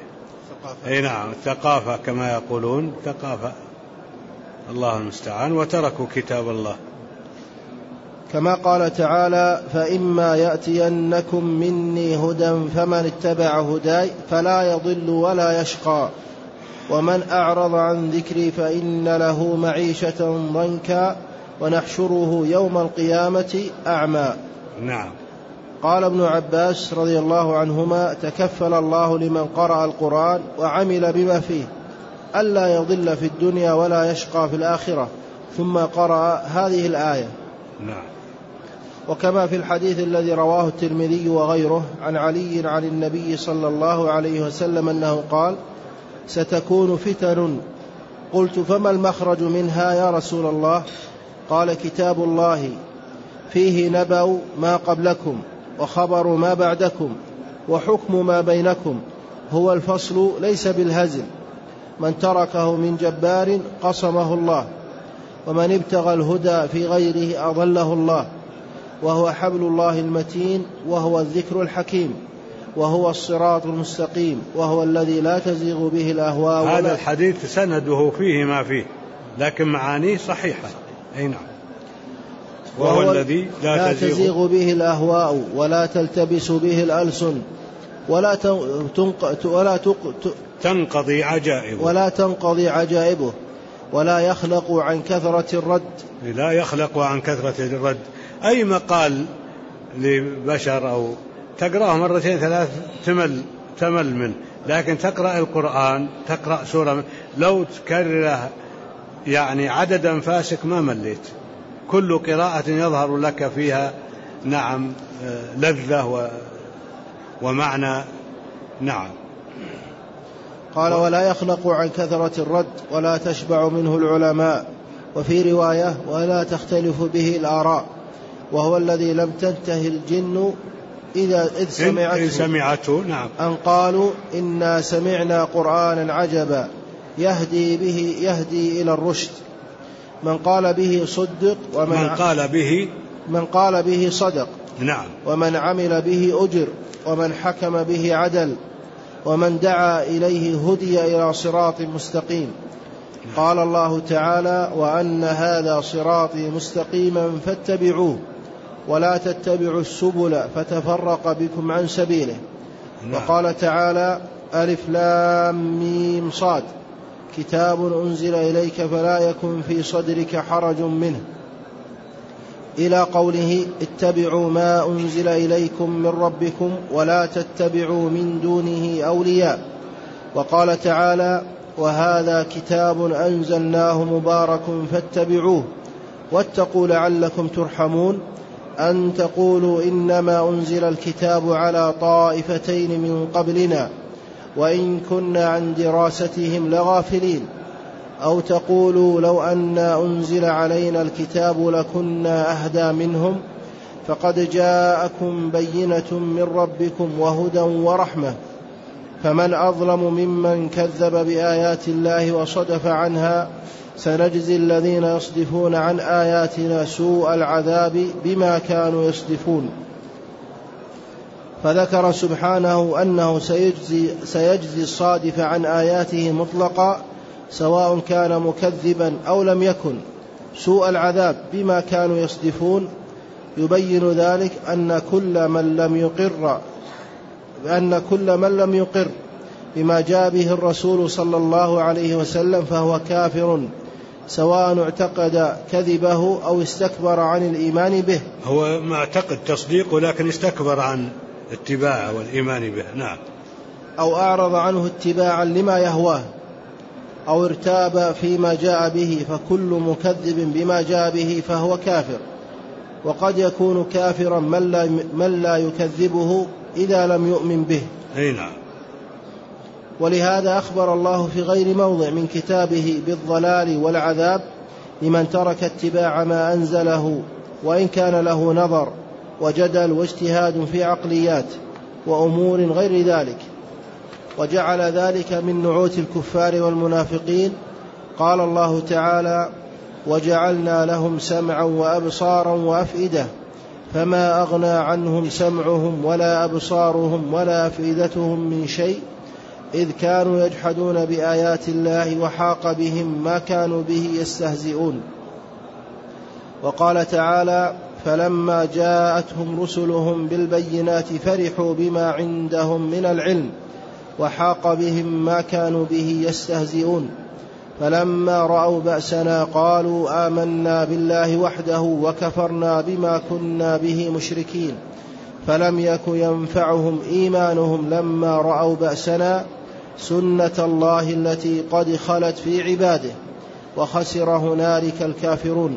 الثقافة كما يقولون، ثقافة، الله المستعان، وتركوا كتاب الله. كما قال تعالى: فإما يأتينكم مني هدى فمن اتبع هداي فلا يضل ولا يشقى ومن أعرض عن ذكري فإن له معيشة ضنكا ونحشره يوم القيامة أعمى. نعم. قال ابن عباس رضي الله عنهما: تكفل الله لمن قرأ القرآن وعمل بما فيه ألا يضل في الدنيا ولا يشقى في الآخرة، ثم قرأ هذه الآية. نعم. وكما في الحديث الذي رواه الترمذي وغيره عن علي عن النبي صلى الله عليه وسلم أنه قال: ستكون فتن. قلت: فما المخرج منها يا رسول الله؟ قال: كتاب الله فيه نبأ ما قبلكم وخبر ما بعدكم وحكم ما بينكم، هو الفصل ليس بالهزل، من تركه من جبار قصمه الله، ومن ابتغى الهدى في غيره أضله الله، وهو حبل الله المتين، وهو الذكر الحكيم، وهو الصراط المستقيم، وهو الذي لا تزيغ به الأهواء. هذا الحديث سنده فيه ما فيه، لكن معانيه صحيحة. نعم. وهو الذي لا تزيغ به الأهواء ولا تلتبس به الألسن ولا تنقضي عجائبه ولا يخلق عن كثرة الرد. أي مقال لبشر أو تقرأه 2 3 تمل منه، لكن تقرأ القرآن، تقرأ سورة لو تكرره يعني عددا فاسق ما مليت. كل قراءة يظهر لك فيها نعم لذة ومعنى. نعم. قال: ولا يخلق عن كثرة الرد ولا تشبع منه العلماء، وفي رواية: ولا تختلف به الآراء، وهو الذي لم تنته الجن إذ سمعته نعم أن قالوا إنا سمعنا قرآنا عجبا يهدي إلى الرشد. من قال به صدق من قال به صدق نعم. ومن عمل به أجر ومن حكم به عدل ومن دعا إليه هدي إلى صراط مستقيم. قال الله تعالى وأن هذا صراطي مستقيما فاتبعوه ولا تتبعوا السبل فتفرق بكم عن سبيله. وقال تعالى ألف لام ميم صاد كتاب أنزل إليك فلا يكن في صدرك حرج منه إلى قوله اتبعوا ما أنزل إليكم من ربكم ولا تتبعوا من دونه أولياء. وقال تعالى وهذا كتاب أنزلناه مبارك فاتبعوه واتقوا لعلكم ترحمون أن تقولوا إنما أنزل الكتاب على طائفتين من قبلنا وإن كنا عن دراستهم لغافلين أو تقولوا لو أن أنزل علينا الكتاب لكنا أهدى منهم فقد جاءكم بينة من ربكم وهدى ورحمة فمن أظلم ممن كذب بآيات الله وصدف عنها سنجزي الذين يصدفون عن آياتنا سوء العذاب بما كانوا يصدفون. فذكر سبحانه أنه سيجزي الصادف عن آياته مطلقا سواء كان مكذبا أو لم يكن سوء العذاب بما كانوا يصدفون. يبين ذلك أن كل من لم يقر بما جاء به الرسول صلى الله عليه وسلم فهو كافر سواء اعتقد كذبه أو استكبر عن الإيمان به. هو معتقد تصديقه لكن استكبر عن اتباعه والإيمان به نعم. أو أعرض عنه اتباعا لما يهواه أو ارتاب فيما جاء به فكل مكذب بما جاء به فهو كافر. وقد يكون كافرا من لا يكذبه إذا لم يؤمن به. نعم. ولهذا أخبر الله في غير موضع من كتابه بالضلال والعذاب لمن ترك اتباع ما أنزله وإن كان له نظر وجدل واجتهاد في عقليات وأمور غير ذلك، وجعل ذلك من نعوت الكفار والمنافقين. قال الله تعالى وجعلنا لهم سمعا وأبصارا وأفئدة فما أغنى عنهم سمعهم ولا أبصارهم ولا أفئدتهم من شيء إذ كانوا يجحدون بآيات الله وحاق بهم ما كانوا به يستهزئون. وقال تعالى فلما جاءتهم رسلهم بالبينات فرحوا بما عندهم من العلم وحاق بهم ما كانوا به يستهزئون. فلما رأوا بأسنا قالوا آمنا بالله وحده وكفرنا بما كنا به مشركين. فلم يك ينفعهم إيمانهم لما رأوا بأسنا سنة الله التي قد خلت في عباده وخسر هنالك الكافرون.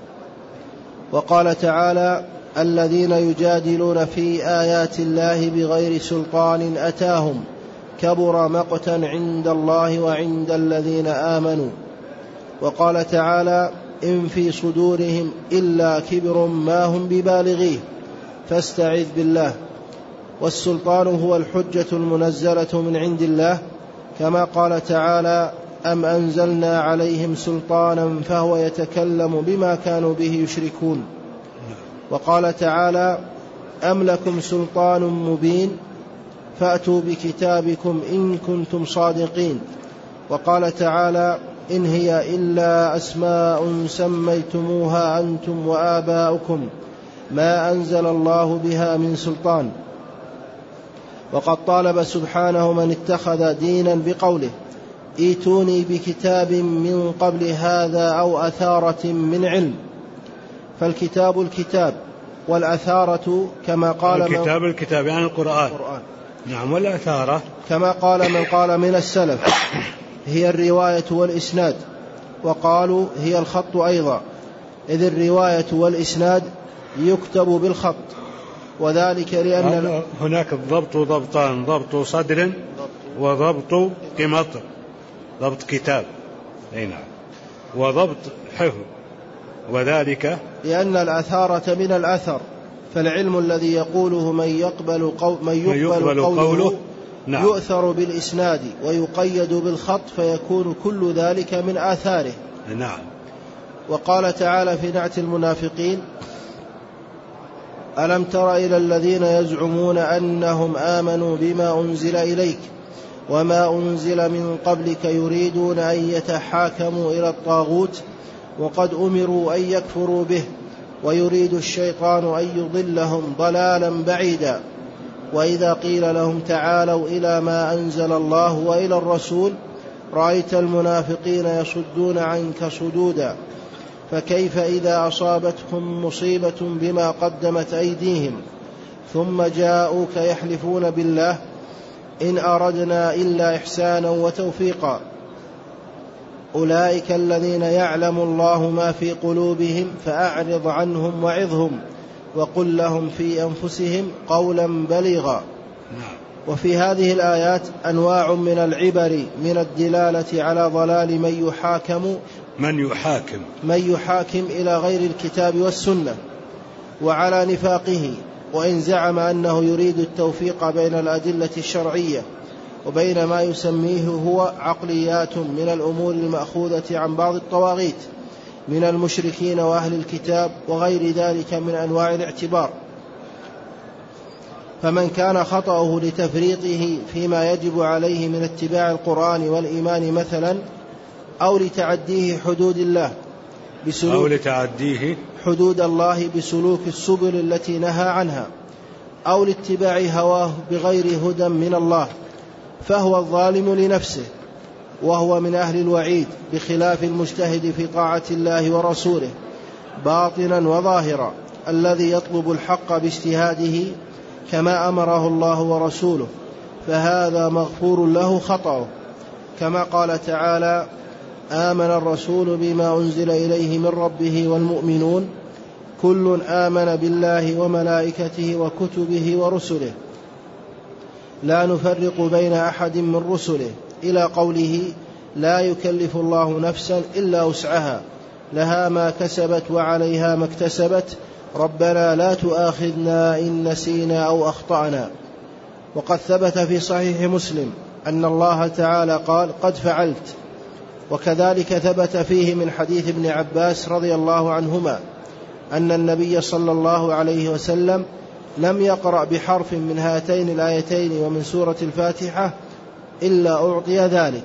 وقال تعالى الذين يجادلون في آيات الله بغير سلطان أتاهم كبر مقتا عند الله وعند الذين آمنوا. وقال تعالى إن في صدورهم إلا كبر ما هم ببالغيه فاستعذ بالله. والسلطان هو الحجة المنزلة من عند الله كما قال تعالى أم أنزلنا عليهم سلطانا فهو يتكلم بما كانوا به يشركون. وقال تعالى أم لكم سلطان مبين فأتوا بكتابكم إن كنتم صادقين. وقال تعالى إن هي إلا أسماء سميتموها أنتم وآباؤكم ما أنزل الله بها من سلطان. وقد طالب سبحانه من اتخذ دينا بقوله ائتوني بكتاب من قبل هذا أو أثارة من علم. فالكتاب الكتاب والأثارة كما قال الكتاب يعني القرآن. نعم. والأثارة كما قال من قال من السلف هي الرواية والإسناد، وقالوا هي الخط أيضا، إذ الرواية والإسناد يكتب بالخط، وذلك لأن هناك الضبط ضبطان، ضبط صدر وضبط قمطر، ضبط كتاب نعم، وضبط حفظ، وذلك لأن الأثارة من الأثر فالعلم الذي يقوله من يقبل قوله نعم. يؤثر بالإسناد ويقيد بالخط فيكون كل ذلك من آثاره. نعم. وقال تعالى في نعت المنافقين: ألم تر إلى الذين يزعمون أنهم آمنوا بما أنزل إليك وما أنزل من قبلك يريدون أن يتحاكموا إلى الطاغوت وقد أمروا أن يكفروا به ويريد الشيطان أن يضلهم ضلالا بعيدا وإذا قيل لهم تعالوا إلى ما أنزل الله وإلى الرسول رأيت المنافقين يصدون عنك صدودا فكيف إذا أصابتهم مصيبة بما قدمت أيديهم ثم جاءوك يحلفون بالله إن أردنا إلا إحسانا وتوفيقا أولئك الذين يعلم الله ما في قلوبهم فأعرض عنهم وعظهم وقل لهم في أنفسهم قولا بليغا. وفي هذه الآيات أنواع من العبر من الدلالة على ضلال من يحاكم إلى غير الكتاب والسنة وعلى نفاقه وإن زعم أنه يريد التوفيق بين الأدلة الشرعية وبين ما يسميه هو عقليات من الأمور المأخوذة عن بعض الطواغيت من المشركين وأهل الكتاب وغير ذلك من أنواع الاعتبار. فمن كان خطأه لتفريطه فيما يجب عليه من اتباع القرآن والإيمان مثلا أو لتعديه حدود الله حدود الله بسلوك السبل التي نهى عنها أو لاتباع هواه بغير هدى من الله فهو الظالم لنفسه وهو من أهل الوعيد بخلاف المجتهد في طاعة الله ورسوله باطنا وظاهرا الذي يطلب الحق باجتهاده كما أمره الله ورسوله فهذا مغفور له خطأه كما قال تعالى آمن الرسول بما أنزل إليه من ربه والمؤمنون كل آمن بالله وملائكته وكتبه ورسله لا نفرق بين أحد من رسله إلى قوله لا يكلف الله نفسا إلا وسعها لها ما كسبت وعليها ما اكتسبت ربنا لا تؤاخذنا إن نسينا أو أخطأنا. وقد ثبت في صحيح مسلم أن الله تعالى قال قد فعلت وكذلك ثبت فيه من حديث ابن عباس رضي الله عنهما أن النبي صلى الله عليه وسلم لم يقرأ بحرف من هاتين الآيتين ومن سورة الفاتحة إلا أعطي ذلك.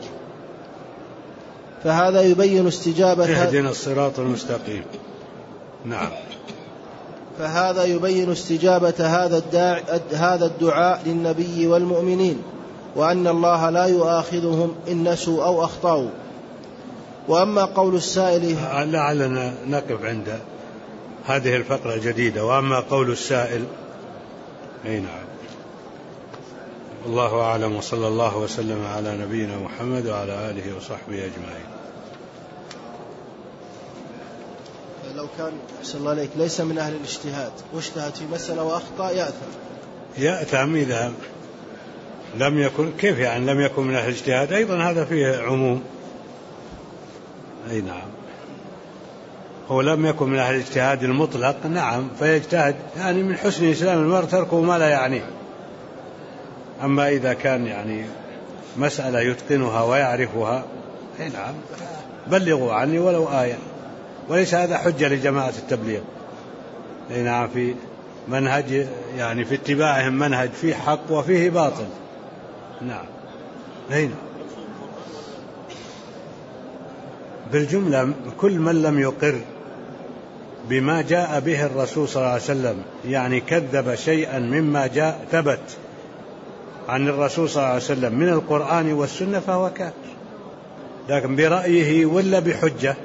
فهذا يبين استجابة اهدنا الصراط المستقيم. نعم. فهذا يبين استجابة هذا الدعاء للنبي والمؤمنين وأن الله لا يؤاخذهم إن نسوا أو أخطأوا. وأما قول السائل لعلنا نقف عند هذه الفقرة الجديدة. وأما قول السائل أي نعم. الله أعلم وصلى الله وسلم على نبينا محمد وعلى آله وصحبه أجمعين. لو كان أحسن الله عليك ليس من أهل الاجتهاد واجتهد في مسألة وأخطأ يأثم إذا لم يكن. كيف يعني لم يكن من أهل الاجتهاد؟ أيضا هذا فيه عموم. أي نعم. هو لم يكن من أهل الاجتهاد المطلق نعم فيجتهد يعني من حسن إسلام المرء تركه ما لا يعنيه. أما إذا كان يعني مسألة يتقنها ويعرفها أي نعم بلغوا عني ولو آية. وليس هذا حجة لجماعة التبليغ. أي نعم في منهج يعني في اتباعهم منهج فيه حق وفيه باطل. نعم. أي نعم. بالجملة كل من لم يقر بما جاء به الرسول صلى الله عليه وسلم يعني كذب شيئا مما جاء ثبت عن الرسول صلى الله عليه وسلم من القرآن والسنة فهو كافر. لكن برأيه ولا بحجة.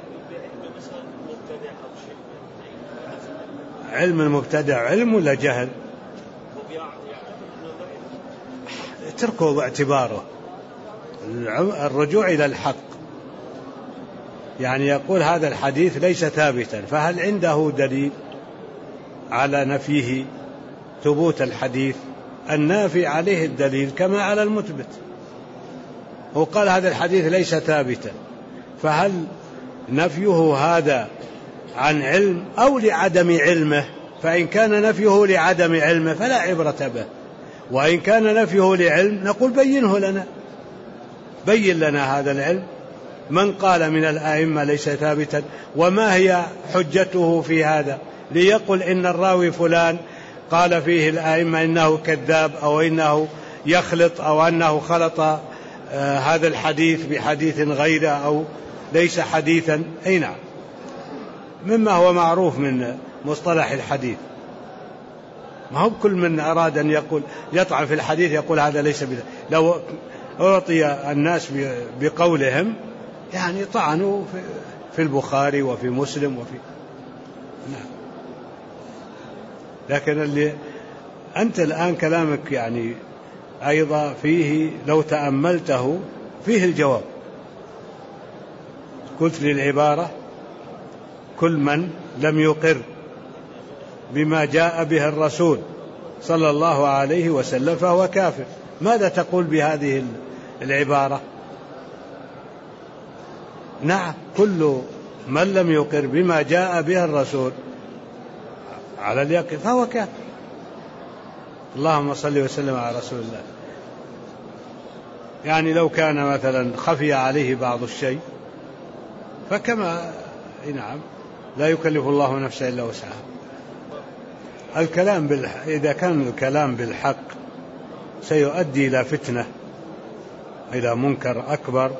علم المبتدع علم ولا جهل؟ تركه باعتباره الرجوع إلى الحق. يعني يقول هذا الحديث ليس ثابتا فهل عنده دليل على نفيه ثبوت الحديث؟ النافي عليه الدليل كما على المثبت. هو قال هذا الحديث ليس ثابتا فهل نفيه هذا عن علم أو لعدم علمه فإن كان نفيه لعدم علمه فلا عبرة به، وإن كان نفيه لعلم نقول بينه لنا، بين لنا هذا العلم. من قال من الآئمة ليس ثابتا، وما هي حجته في هذا؟ ليقل إن الراوي فلان قال فيه الآئمة إنه كذاب، أو إنه يخلط، أو أنه خلط هذا الحديث بحديث غيره، أو ليس حديثا. أي نعم، مما هو معروف من مصطلح الحديث. ما هو كل من أراد أن يقول يطعن في الحديث يقول هذا ليس بذلك. لو أعطي الناس بقولهم يعني طعنوا في البخاري وفي مسلم وفي نعم. لكن اللي أنت الآن كلامك يعني أيضا فيه لو تأملته فيه الجواب. قلت للعبارة كل من لم يقر بما جاء به الرسول صلى الله عليه وسلم فهو كافر. ماذا تقول بهذه العبارة؟ نعم، كل من لم يقر بما جاء به الرسول على اليقين فهو كافر. اللهم صل وسلم على رسول الله. يعني لو كان مثلا خفي عليه بعض الشيء فكما نعم لا يكلف الله نفسا إلا وسعها. إذا كان الكلام بالحق سيؤدي إلى فتنة، إلى منكر أكبر،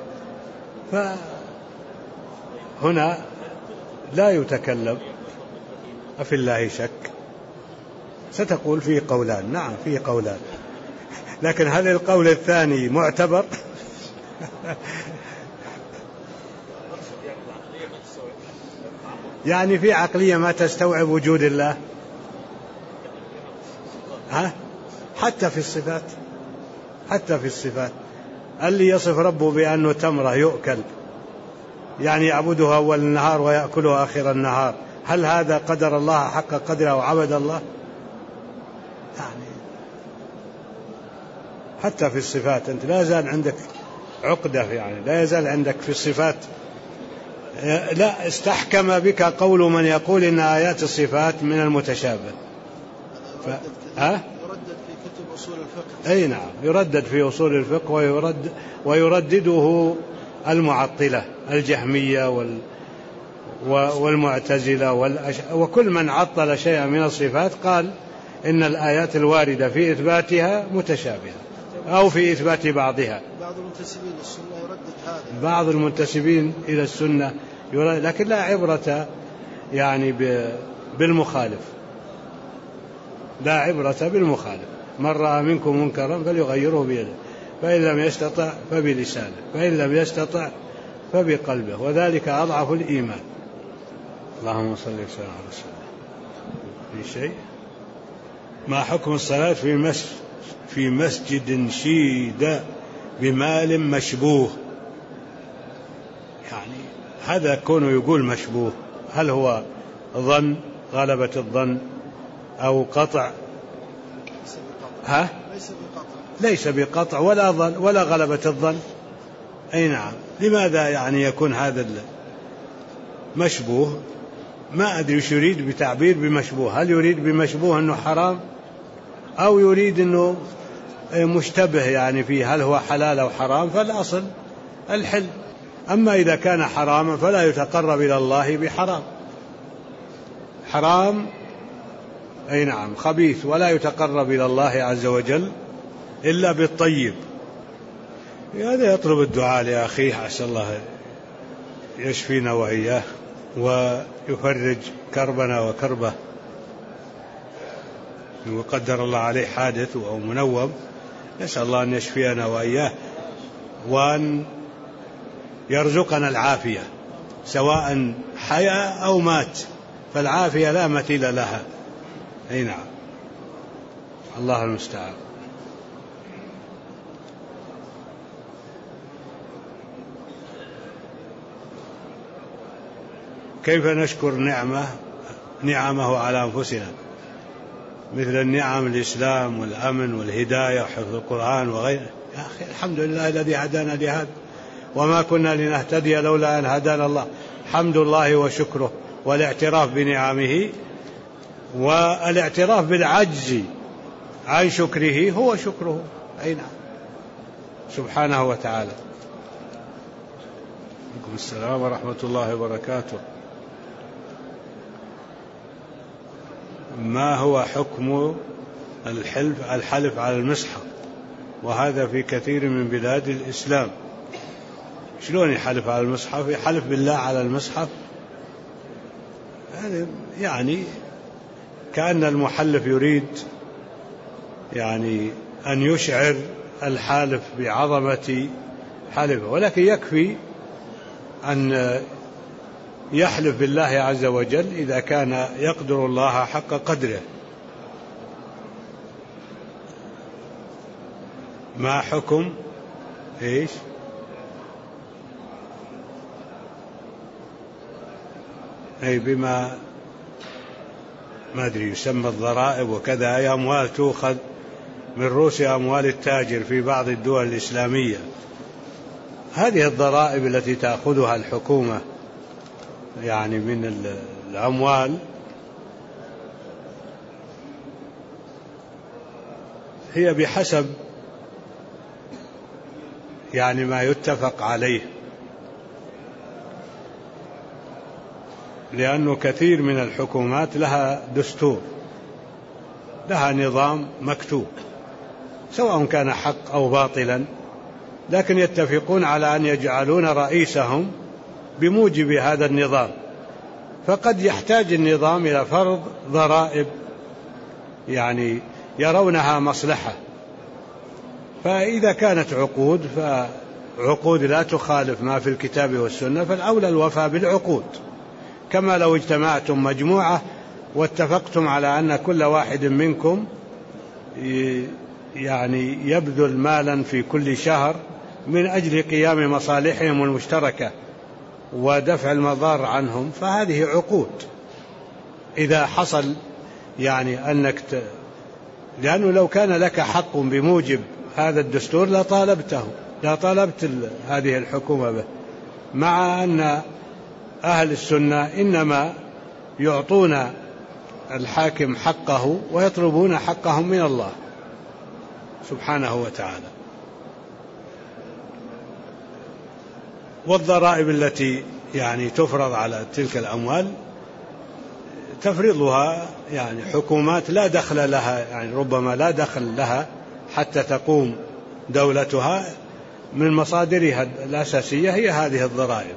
فهنا لا يتكلم. أفي الله شك؟ ستقول فيه قولان. نعم فيه قولان، لكن هل القول الثاني معتبر؟ يعني في عقلية ما تستوعب وجود الله، حتى في الصفات. حتى في الصفات اللي يصف ربه بأنه تمرة يؤكل، يعني يعبدها أول النهار ويأكلها آخر النهار، هل هذا قدر الله حق قدره وعبد الله؟ يعني حتى في الصفات أنت لا يزال عندك عقدة، يعني لا يزال عندك في الصفات. لا استحكم بك قول من يقول إن آيات الصفات من المتشابه. يردد في كتب أصول الفقه. أي نعم، يردد في أصول الفقه، ويردده المعطلة الجهمية والمعتزلة وكل من عطل شيئا من الصفات قال إن الآيات الواردة في إثباتها متشابهة أو في إثبات بعضها. بعض المنتسبين للسنة يردد هذا، بعض المنتسبين إلى السنة لكن لا عبرة يعني بالمخالف، لا عبرة بالمخالف. من رأى منكم منكرا فليغيره بيده، فإن لم يستطع فبلسانه، فإن لم يستطع فبقلبه، وذلك أضعف الإيمان. اللهم صل وسلم على رسول الله. في شيء ما حكم الصلاة في مسجد شيد بمال مشبوه؟ يعني هذا كونه يقول مشبوه، هل هو ظن غلبة الظن أو قطع؟ ليس بقطع ولا ظن ولا غلبة الظن. أي نعم. لماذا يعني يكون هذا مشبوه؟ ما أدري وش يريد بتعبير بمشبوه. هل يريد بمشبوه أنه حرام، أو يريد أنه مشتبه يعني فيه هل هو حلال أو حرام؟ فالأصل الحل. أما إذا كان حراما فلا يتقرب إلى الله بحرام. حرام أي نعم خبيث، ولا يتقرب إلى الله عز وجل إلا بالطيب. هذا يطلب الدعاء لأخيه، عسى الله يشفينا وإياه ويفرج كربنا وكربه، وقدر الله عليه حادث أو منوم، نسأل الله أن يشفينا وإياه وأن يرزقنا العافية سواء حيا أو مات، فالعافية لا مثيل لها. أي نعم، الله المستعان. كيف نشكر نعمه على أنفسنا مثل النعم الإسلام والأمن والهداية وحفظ القرآن وغيره؟ يا أخي الحمد لله الذي هدانا لهذا، وما كنا لنهتدي لولا أن هدانا الله. حمد الله وشكره والاعتراف بنعمه والاعتراف بالعجز عن شكره هو شكره. أي نعم، سبحانه وتعالى. عليكم السلام ورحمة الله وبركاته. ما هو حكم الحلف على المصحف، وهذا في كثير من بلاد الإسلام؟ شلون يحلف على المصحف؟ يحلف بالله على المصحف، يعني كأن المحلف يريد يعني أن يشعر الحالف بعظمة حلفه، ولكن يكفي أن يحلف بالله عز وجل إذا كان يقدر الله حق قدره. ما حكم إيش؟ أي بما ما أدري يسمى الضرائب وكذا، أي أموال تؤخذ من رؤوس أموال التاجر في بعض الدول الإسلامية. هذه الضرائب التي تأخذها الحكومة يعني من الأموال هي بحسب يعني ما يتفق عليه، لأنه كثير من الحكومات لها دستور، لها نظام مكتوب سواء كان حق أو باطلا، لكن يتفقون على أن يجعلون رئيسهم بموجب هذا النظام. فقد يحتاج النظام إلى فرض ضرائب يعني يرونها مصلحة، فإذا كانت عقود فعقود لا تخالف ما في الكتاب والسنة فالأولى الوفاء بالعقود، كما لو اجتمعتم مجموعة واتفقتم على أن كل واحد منكم يعني يبذل مالا في كل شهر من أجل قيام مصالحهم المشتركة ودفع المضار عنهم، فهذه عقود. إذا حصل يعني أنك لأنه لو كان لك حق بموجب هذا الدستور لا طالبت هذه الحكومة به، مع أن أهل السنة إنما يعطون الحاكم حقه ويطلبون حقهم من الله سبحانه وتعالى. والضرائب التي يعني تفرض على تلك الأموال تفرضها يعني حكومات لا دخل لها، يعني ربما لا دخل لها حتى تقوم دولتها، من مصادرها الأساسية هي هذه الضرائب.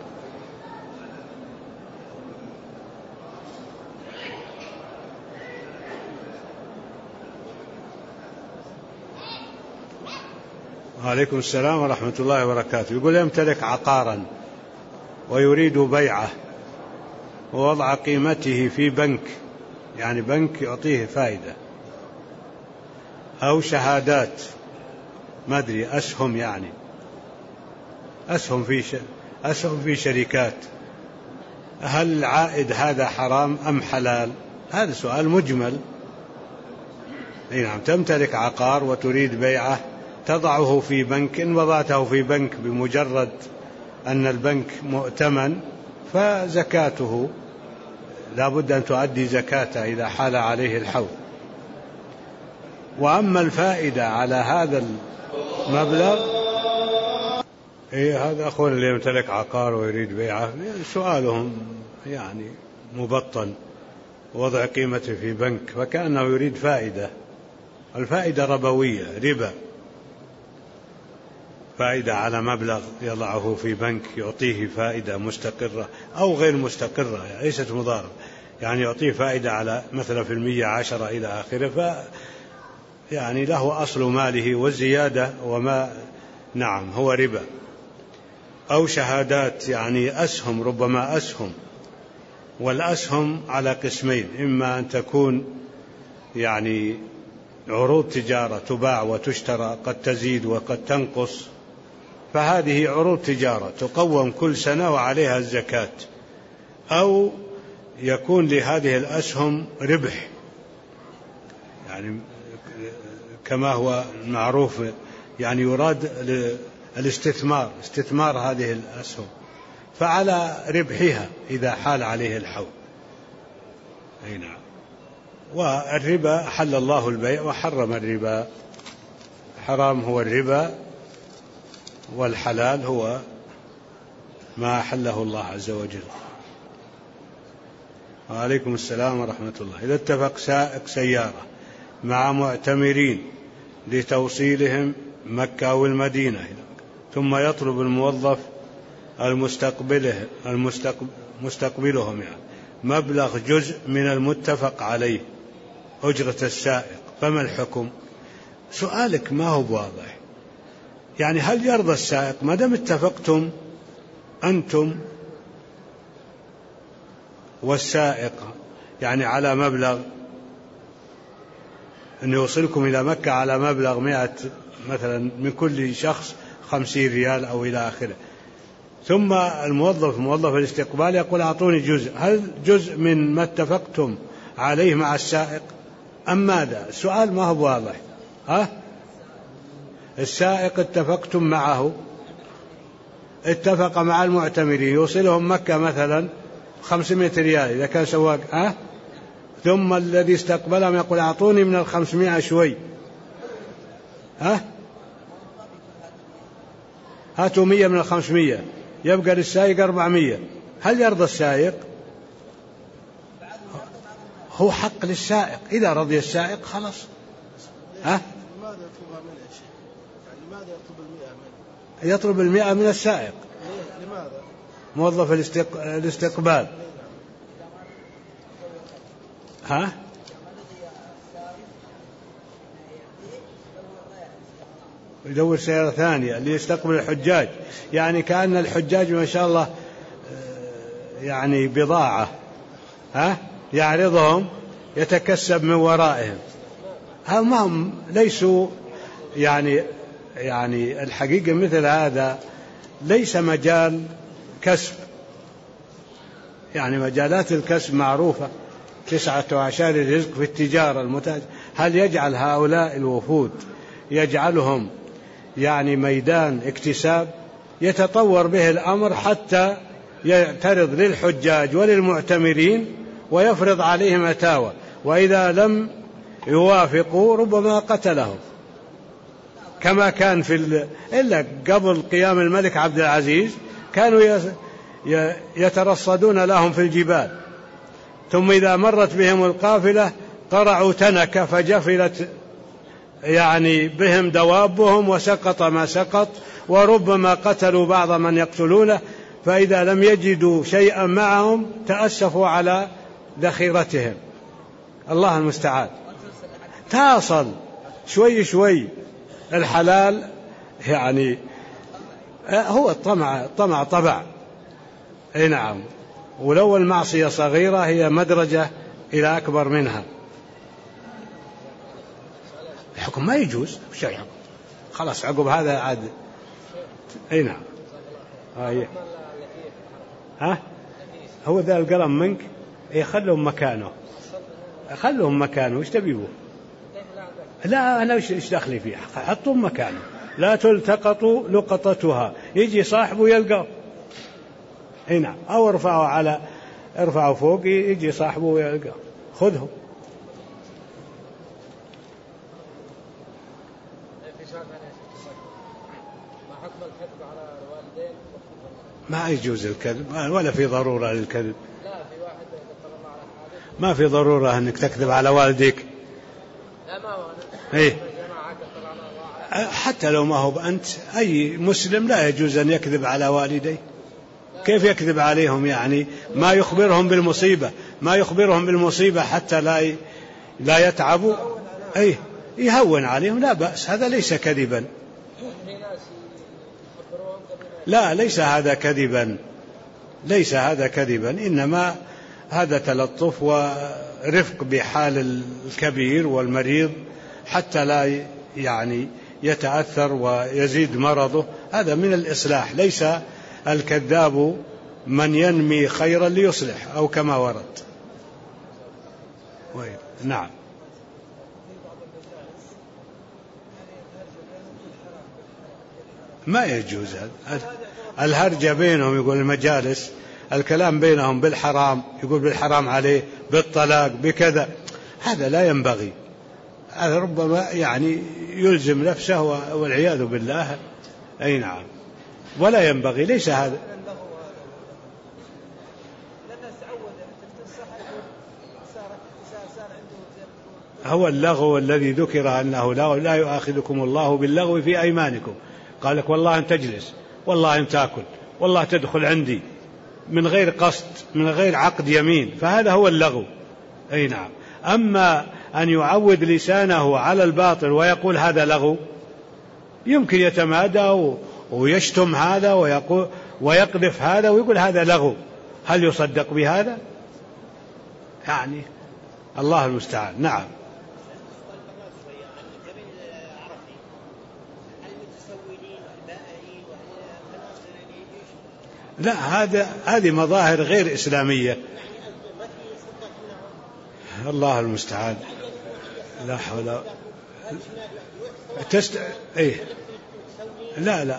وعليكم السلام ورحمة الله وبركاته. يقول يمتلك عقارا ويريد بيعه ووضع قيمته في بنك، يعني بنك يعطيه فائدة، أو شهادات ما أدري أسهم، يعني أسهم في شركات، هل العائد هذا حرام أم حلال؟ هذا سؤال مجمل. نعم، تمتلك عقار وتريد بيعه، تضعه في بنك، إن وضعته في بنك بمجرد أن البنك مؤتمن فزكاته لا بد أن تؤدي زكاته إذا حال عليه الحول. وأما الفائدة على هذا المبلغ، هذا أخونا اللي يمتلك عقار ويريد بيعه سؤالهم يعني مبطن، وضع قيمته في بنك فكأنه يريد فائدة، الفائدة ربوية، ربا، فائدة على مبلغ يضعه في بنك يعطيه فائدة مستقرة أو غير مستقرة، يعني ليست مضاربة، يعني يعطيه فائدة على مثلا 10% إلى آخره، يعني له أصل ماله والزيادة وما نعم هو ربا. أو شهادات يعني أسهم، ربما أسهم، والأسهم على قسمين، إما أن تكون يعني عروض تجارة تباع وتشترى، قد تزيد وقد تنقص، فهذه عروض تجارة تقوم كل سنة وعليها الزكاة، أو يكون لهذه الأسهم ربح، يعني كما هو معروف، يعني يراد الاستثمار، استثمار هذه الأسهم، فعلى ربحها إذا حال عليه الحول. أي نعم. والربا حل الله البيع وحرم الربا. حرام هو الربا، والحلال هو ما أحله الله عز وجل. وعليكم السلام ورحمة الله. إذا اتفق سائق سيارة مع معتمرين لتوصيلهم مكة أو المدينة، ثم يطلب الموظف مستقبلهم يعني مبلغ جزء من المتفق عليه أجرة السائق، فما الحكم؟ سؤالك ما هو واضح. يعني هل يرضى السائق ما دام اتفقتم أنتم والسائق يعني على مبلغ أن يوصلكم إلى مكة على مبلغ 100 مثلا من كل شخص 50 ريال أو إلى آخره، ثم موظف الاستقبال يقول أعطوني جزء، هل جزء من ما اتفقتم عليه مع السائق أم ماذا؟ السؤال ما هو واضح. السائق اتفقتم معه، اتفق مع المعتمرين يوصلهم مكة مثلا 500 ريال إذا كان سواق، ثم الذي استقبلهم يقول أعطوني من 500 شوي، هاتوا 100 من 500، يبقى للسائق 400. هل يرضى السائق؟ هو حق للسائق، إذا رضي السائق خلاص. لماذا يطلبها منه يا شيخ؟ يعني لماذا يطلب 100 منه؟ يطلب 100 من السائق. لماذا؟ موظف الاستقبال. يدور سيارة ثانية ليستقبل الحجاج، يعني كأن الحجاج ما شاء الله يعني بضاعة يعرضهم يتكسب من ورائهم. هم ليسوا يعني الحقيقة مثل هذا ليس مجال كسب، يعني مجالات الكسب معروفة 19 الرزق في التجارة المتاجرة. هل يجعل هؤلاء الوفود يجعلهم يعني ميدان اكتساب يتطور به الأمر حتى يعترض للحجاج وللمعتمرين ويفرض عليهم أتاوى، وإذا لم يوافقوا ربما قتلهم، كما كان إلا قبل قيام الملك عبد العزيز كانوا يترصدون لهم في الجبال، ثم إذا مرت بهم القافلة قرعوا تنك فجفلت يعني بهم دوابهم وسقط ما سقط، وربما قتلوا بعض من يقتلونه، فإذا لم يجدوا شيئا معهم تأسفوا على ذخيرتهم. الله المستعان. تاصل شوي شوي الحلال، يعني هو الطمع طبع. نعم. ولو المعصية صغيرة هي مدرجة إلى أكبر منها. الحكم ما يجوز شيء، خلاص عقب هذا عاد. نعم. هو ذا القلم منك، خلهم مكانه، ايش تبيه؟ لا أنا ايش دخلي فيه، حطهم مكانه، لا تلتقط لقطتها، يجي صاحبه يلقاه. نعم. أو ارفعه فوق يجي صاحبه ويلقاه، خذه. ما يجوز الكذب ولا في ضرورة للكذب. ما في ضرورة أنك تكذب على والديك. حتى لو ما هو أنت، أي مسلم لا يجوز أن يكذب على والديه. كيف يكذب عليهم؟ يعني ما يخبرهم بالمصيبة حتى لا يتعبوا. يهون عليهم، لا بأس، هذا ليس كذبا. لا، ليس هذا كذبا، إنما هذا تلطف ورفق بحال الكبير والمريض حتى لا يعني يتأثر ويزيد مرضه. هذا من الإصلاح. ليس الكذاب من ينمي خيرا ليصلح، أو كما ورد. نعم. ما يجوز الهرجة بينهم، يقول المجالس الكلام بينهم بالحرام، يقول بالحرام عليه، بالطلاق، بكذا. هذا لا ينبغي، هذا ربما يعني يلزم نفسه والعياذ بالله. أي نعم، ولا ينبغي، ليس هذا هو اللغو الذي ذكر أنه لا يؤاخذكم الله باللغو في أيمانكم. قال لك والله أن تجلس، والله أن تأكل، والله تدخل عندي من غير قصد، من غير عقد يمين، فهذا هو اللغو. أي نعم. أما أن يعود لسانه على الباطل ويقول هذا لغو، يمكن يتمادى ويشتم هذا ويقذف هذا ويقول هذا لغو، هل يصدق بهذا؟ يعني الله المستعان. نعم. لا، هذه مظاهر غير إسلامية. الله المستعان. لا حول. إيه؟ لا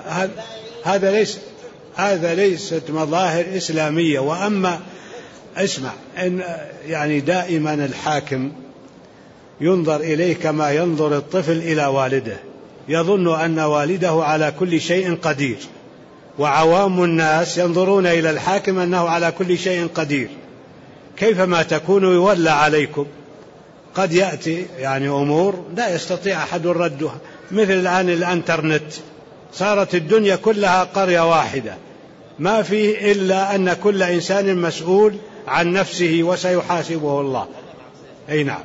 هذا ليست مظاهر إسلامية. وأما اسمع، إن يعني دائما الحاكم ينظر إليه كما ينظر الطفل إلى والده، يظن أن والده على كل شيء قدير، وعوام الناس ينظرون إلى الحاكم أنه على كل شيء قدير. كيفما تكونوا يولى عليكم. قد يأتي يعني أمور لا يستطيع أحد ردها، مثل الآن الانترنت، صارت الدنيا كلها قرية واحدة، ما فيه إلا أن كل إنسان مسؤول عن نفسه وسيحاسبه الله. أي نعم.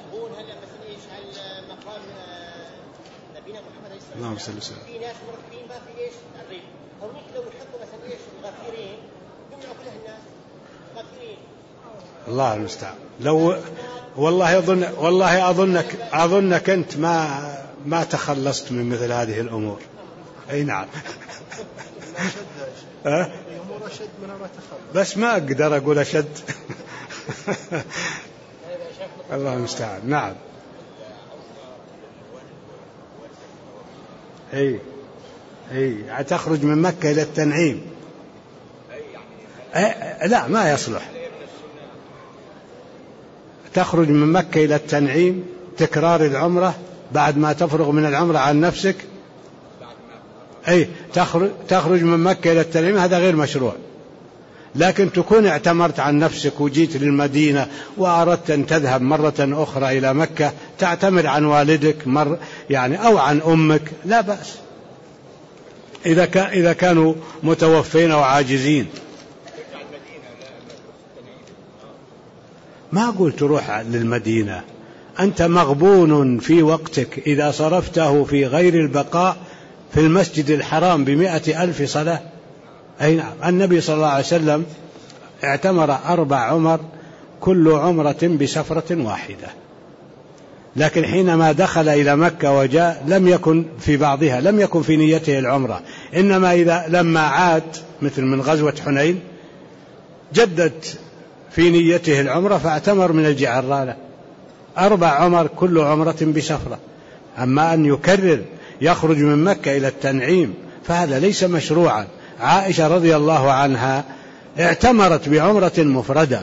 اللهم صل وسلم. في ناس مرتبين ما في ايش الريب، او لو يحطوا مثلا ايش الغفيرين يمنعوا كلها الناس غفيرين. الله المستعان. لو والله اظنك انت ما تخلصت من مثل هذه الامور. اي نعم. بس ما اقدر اقول اشد. الله المستعان. نعم. اي تخرج من مكة إلى التنعيم. لا، ما يصلح. تخرج من مكة إلى التنعيم، تكرار العمرة بعد ما تفرغ من العمرة عن نفسك. تخرج من مكة إلى التنعيم، هذا غير مشروع. لكن تكون اعتمرت عن نفسك وجيت للمدينة وأردت أن تذهب مرة أخرى إلى مكة، تعتمر عن والدك يعني أو عن أمك، لا بأس إذا كانوا متوفين أو عاجزين. ما قلت روح للمدينة، أنت مغبون في وقتك إذا صرفته في غير البقاء في المسجد الحرام ب100,000 صلاة. أي نعم. النبي صلى الله عليه وسلم اعتمر 4 عمر، كل عمرة بسفرة واحدة، لكن حينما دخل إلى مكة وجاء لم يكن في بعضها، لم يكن في نيته العمرة، إنما لما عاد مثل من غزوة حنين جدد في نيته العمرة فاعتمر من الجعرانة. 4 عمر كل عمرة بسفرة. أما أن يكرر يخرج من مكة إلى التنعيم فهذا ليس مشروعا. عائشة رضي الله عنها اعتمرت بعمرة مفردة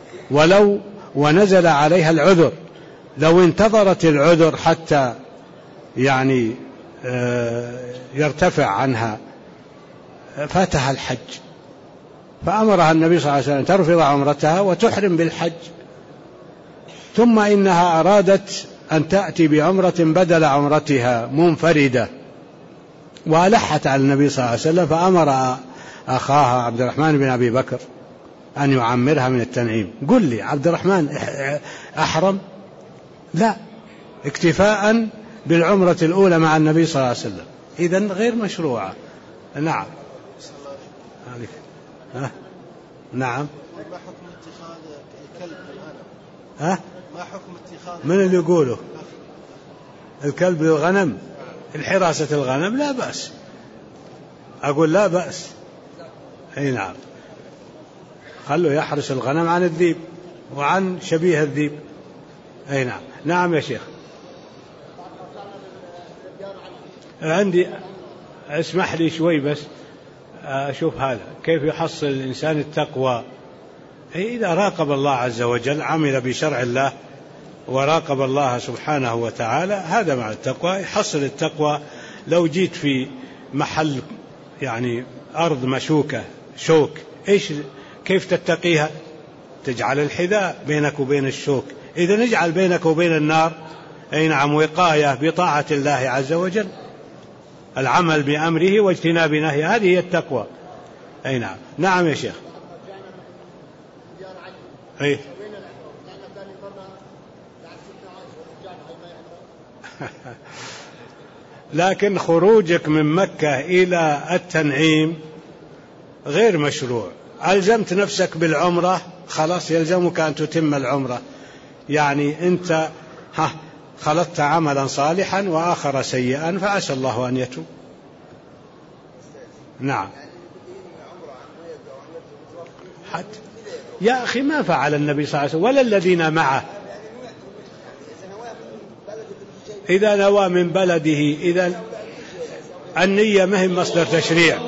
ونزل عليها العذر، لو انتظرت العذر حتى يعني يرتفع عنها فاتها الحج، فأمرها النبي صلى الله عليه وسلم ترفض عمرتها وتحرم بالحج. ثم إنها أرادت أن تأتي بعمرة بدل عمرتها منفردة، وألحت على النبي صلى الله عليه وسلم، فأمر أخاها عبد الرحمن بن أبي بكر أن يعمرها من التنعيم. قل لي عبد الرحمن أحرم؟ لا، اكتفاء بالعمرة الأولى مع النبي صلى الله عليه وسلم، إذن غير مشروعة. نعم. نعم. ما حكم اتخاذ الكلب الغنم؟ ما حكم اتخاذ من اللي يقوله الكلب للغنم؟ الحراسة الغنم لا بأس، أقول لا بأس. أي نعم، خلوا يحرس الغنم عن الذيب وعن شبيه الذيب. أي نعم. نعم يا شيخ. عندي اسمح لي شوي بس أشوف هذا كيف يحصل الإنسان التقوى. إذا راقب الله عز وجل، عمل بشرع الله، وراقب الله سبحانه وتعالى، هذا مع التقوى. يحصل التقوى لو جيت في محل يعني أرض مشوكة شوك، كيف تتقيها؟ تجعل الحذاء بينك وبين الشوك. إذا نجعل بينك وبين النار أي نعم وقاية بطاعة الله عز وجل، العمل بأمره واجتناب نهيه، هذه هي التقوى. أي نعم. نعم يا شيخ. أي لكن خروجك من مكة إلى التنعيم غير مشروع. ألزمت نفسك بالعمرة، خلاص يلزمك أن تتم العمرة. يعني أنت خلطت عملا صالحا وآخر سيئا، فعسى الله أن يتوب. نعم. حتى يا أخي ما فعل النبي صلى الله عليه وسلم ولا الذين معه. إذا نوى من بلده، إذا النية مهم مصدر تشريع.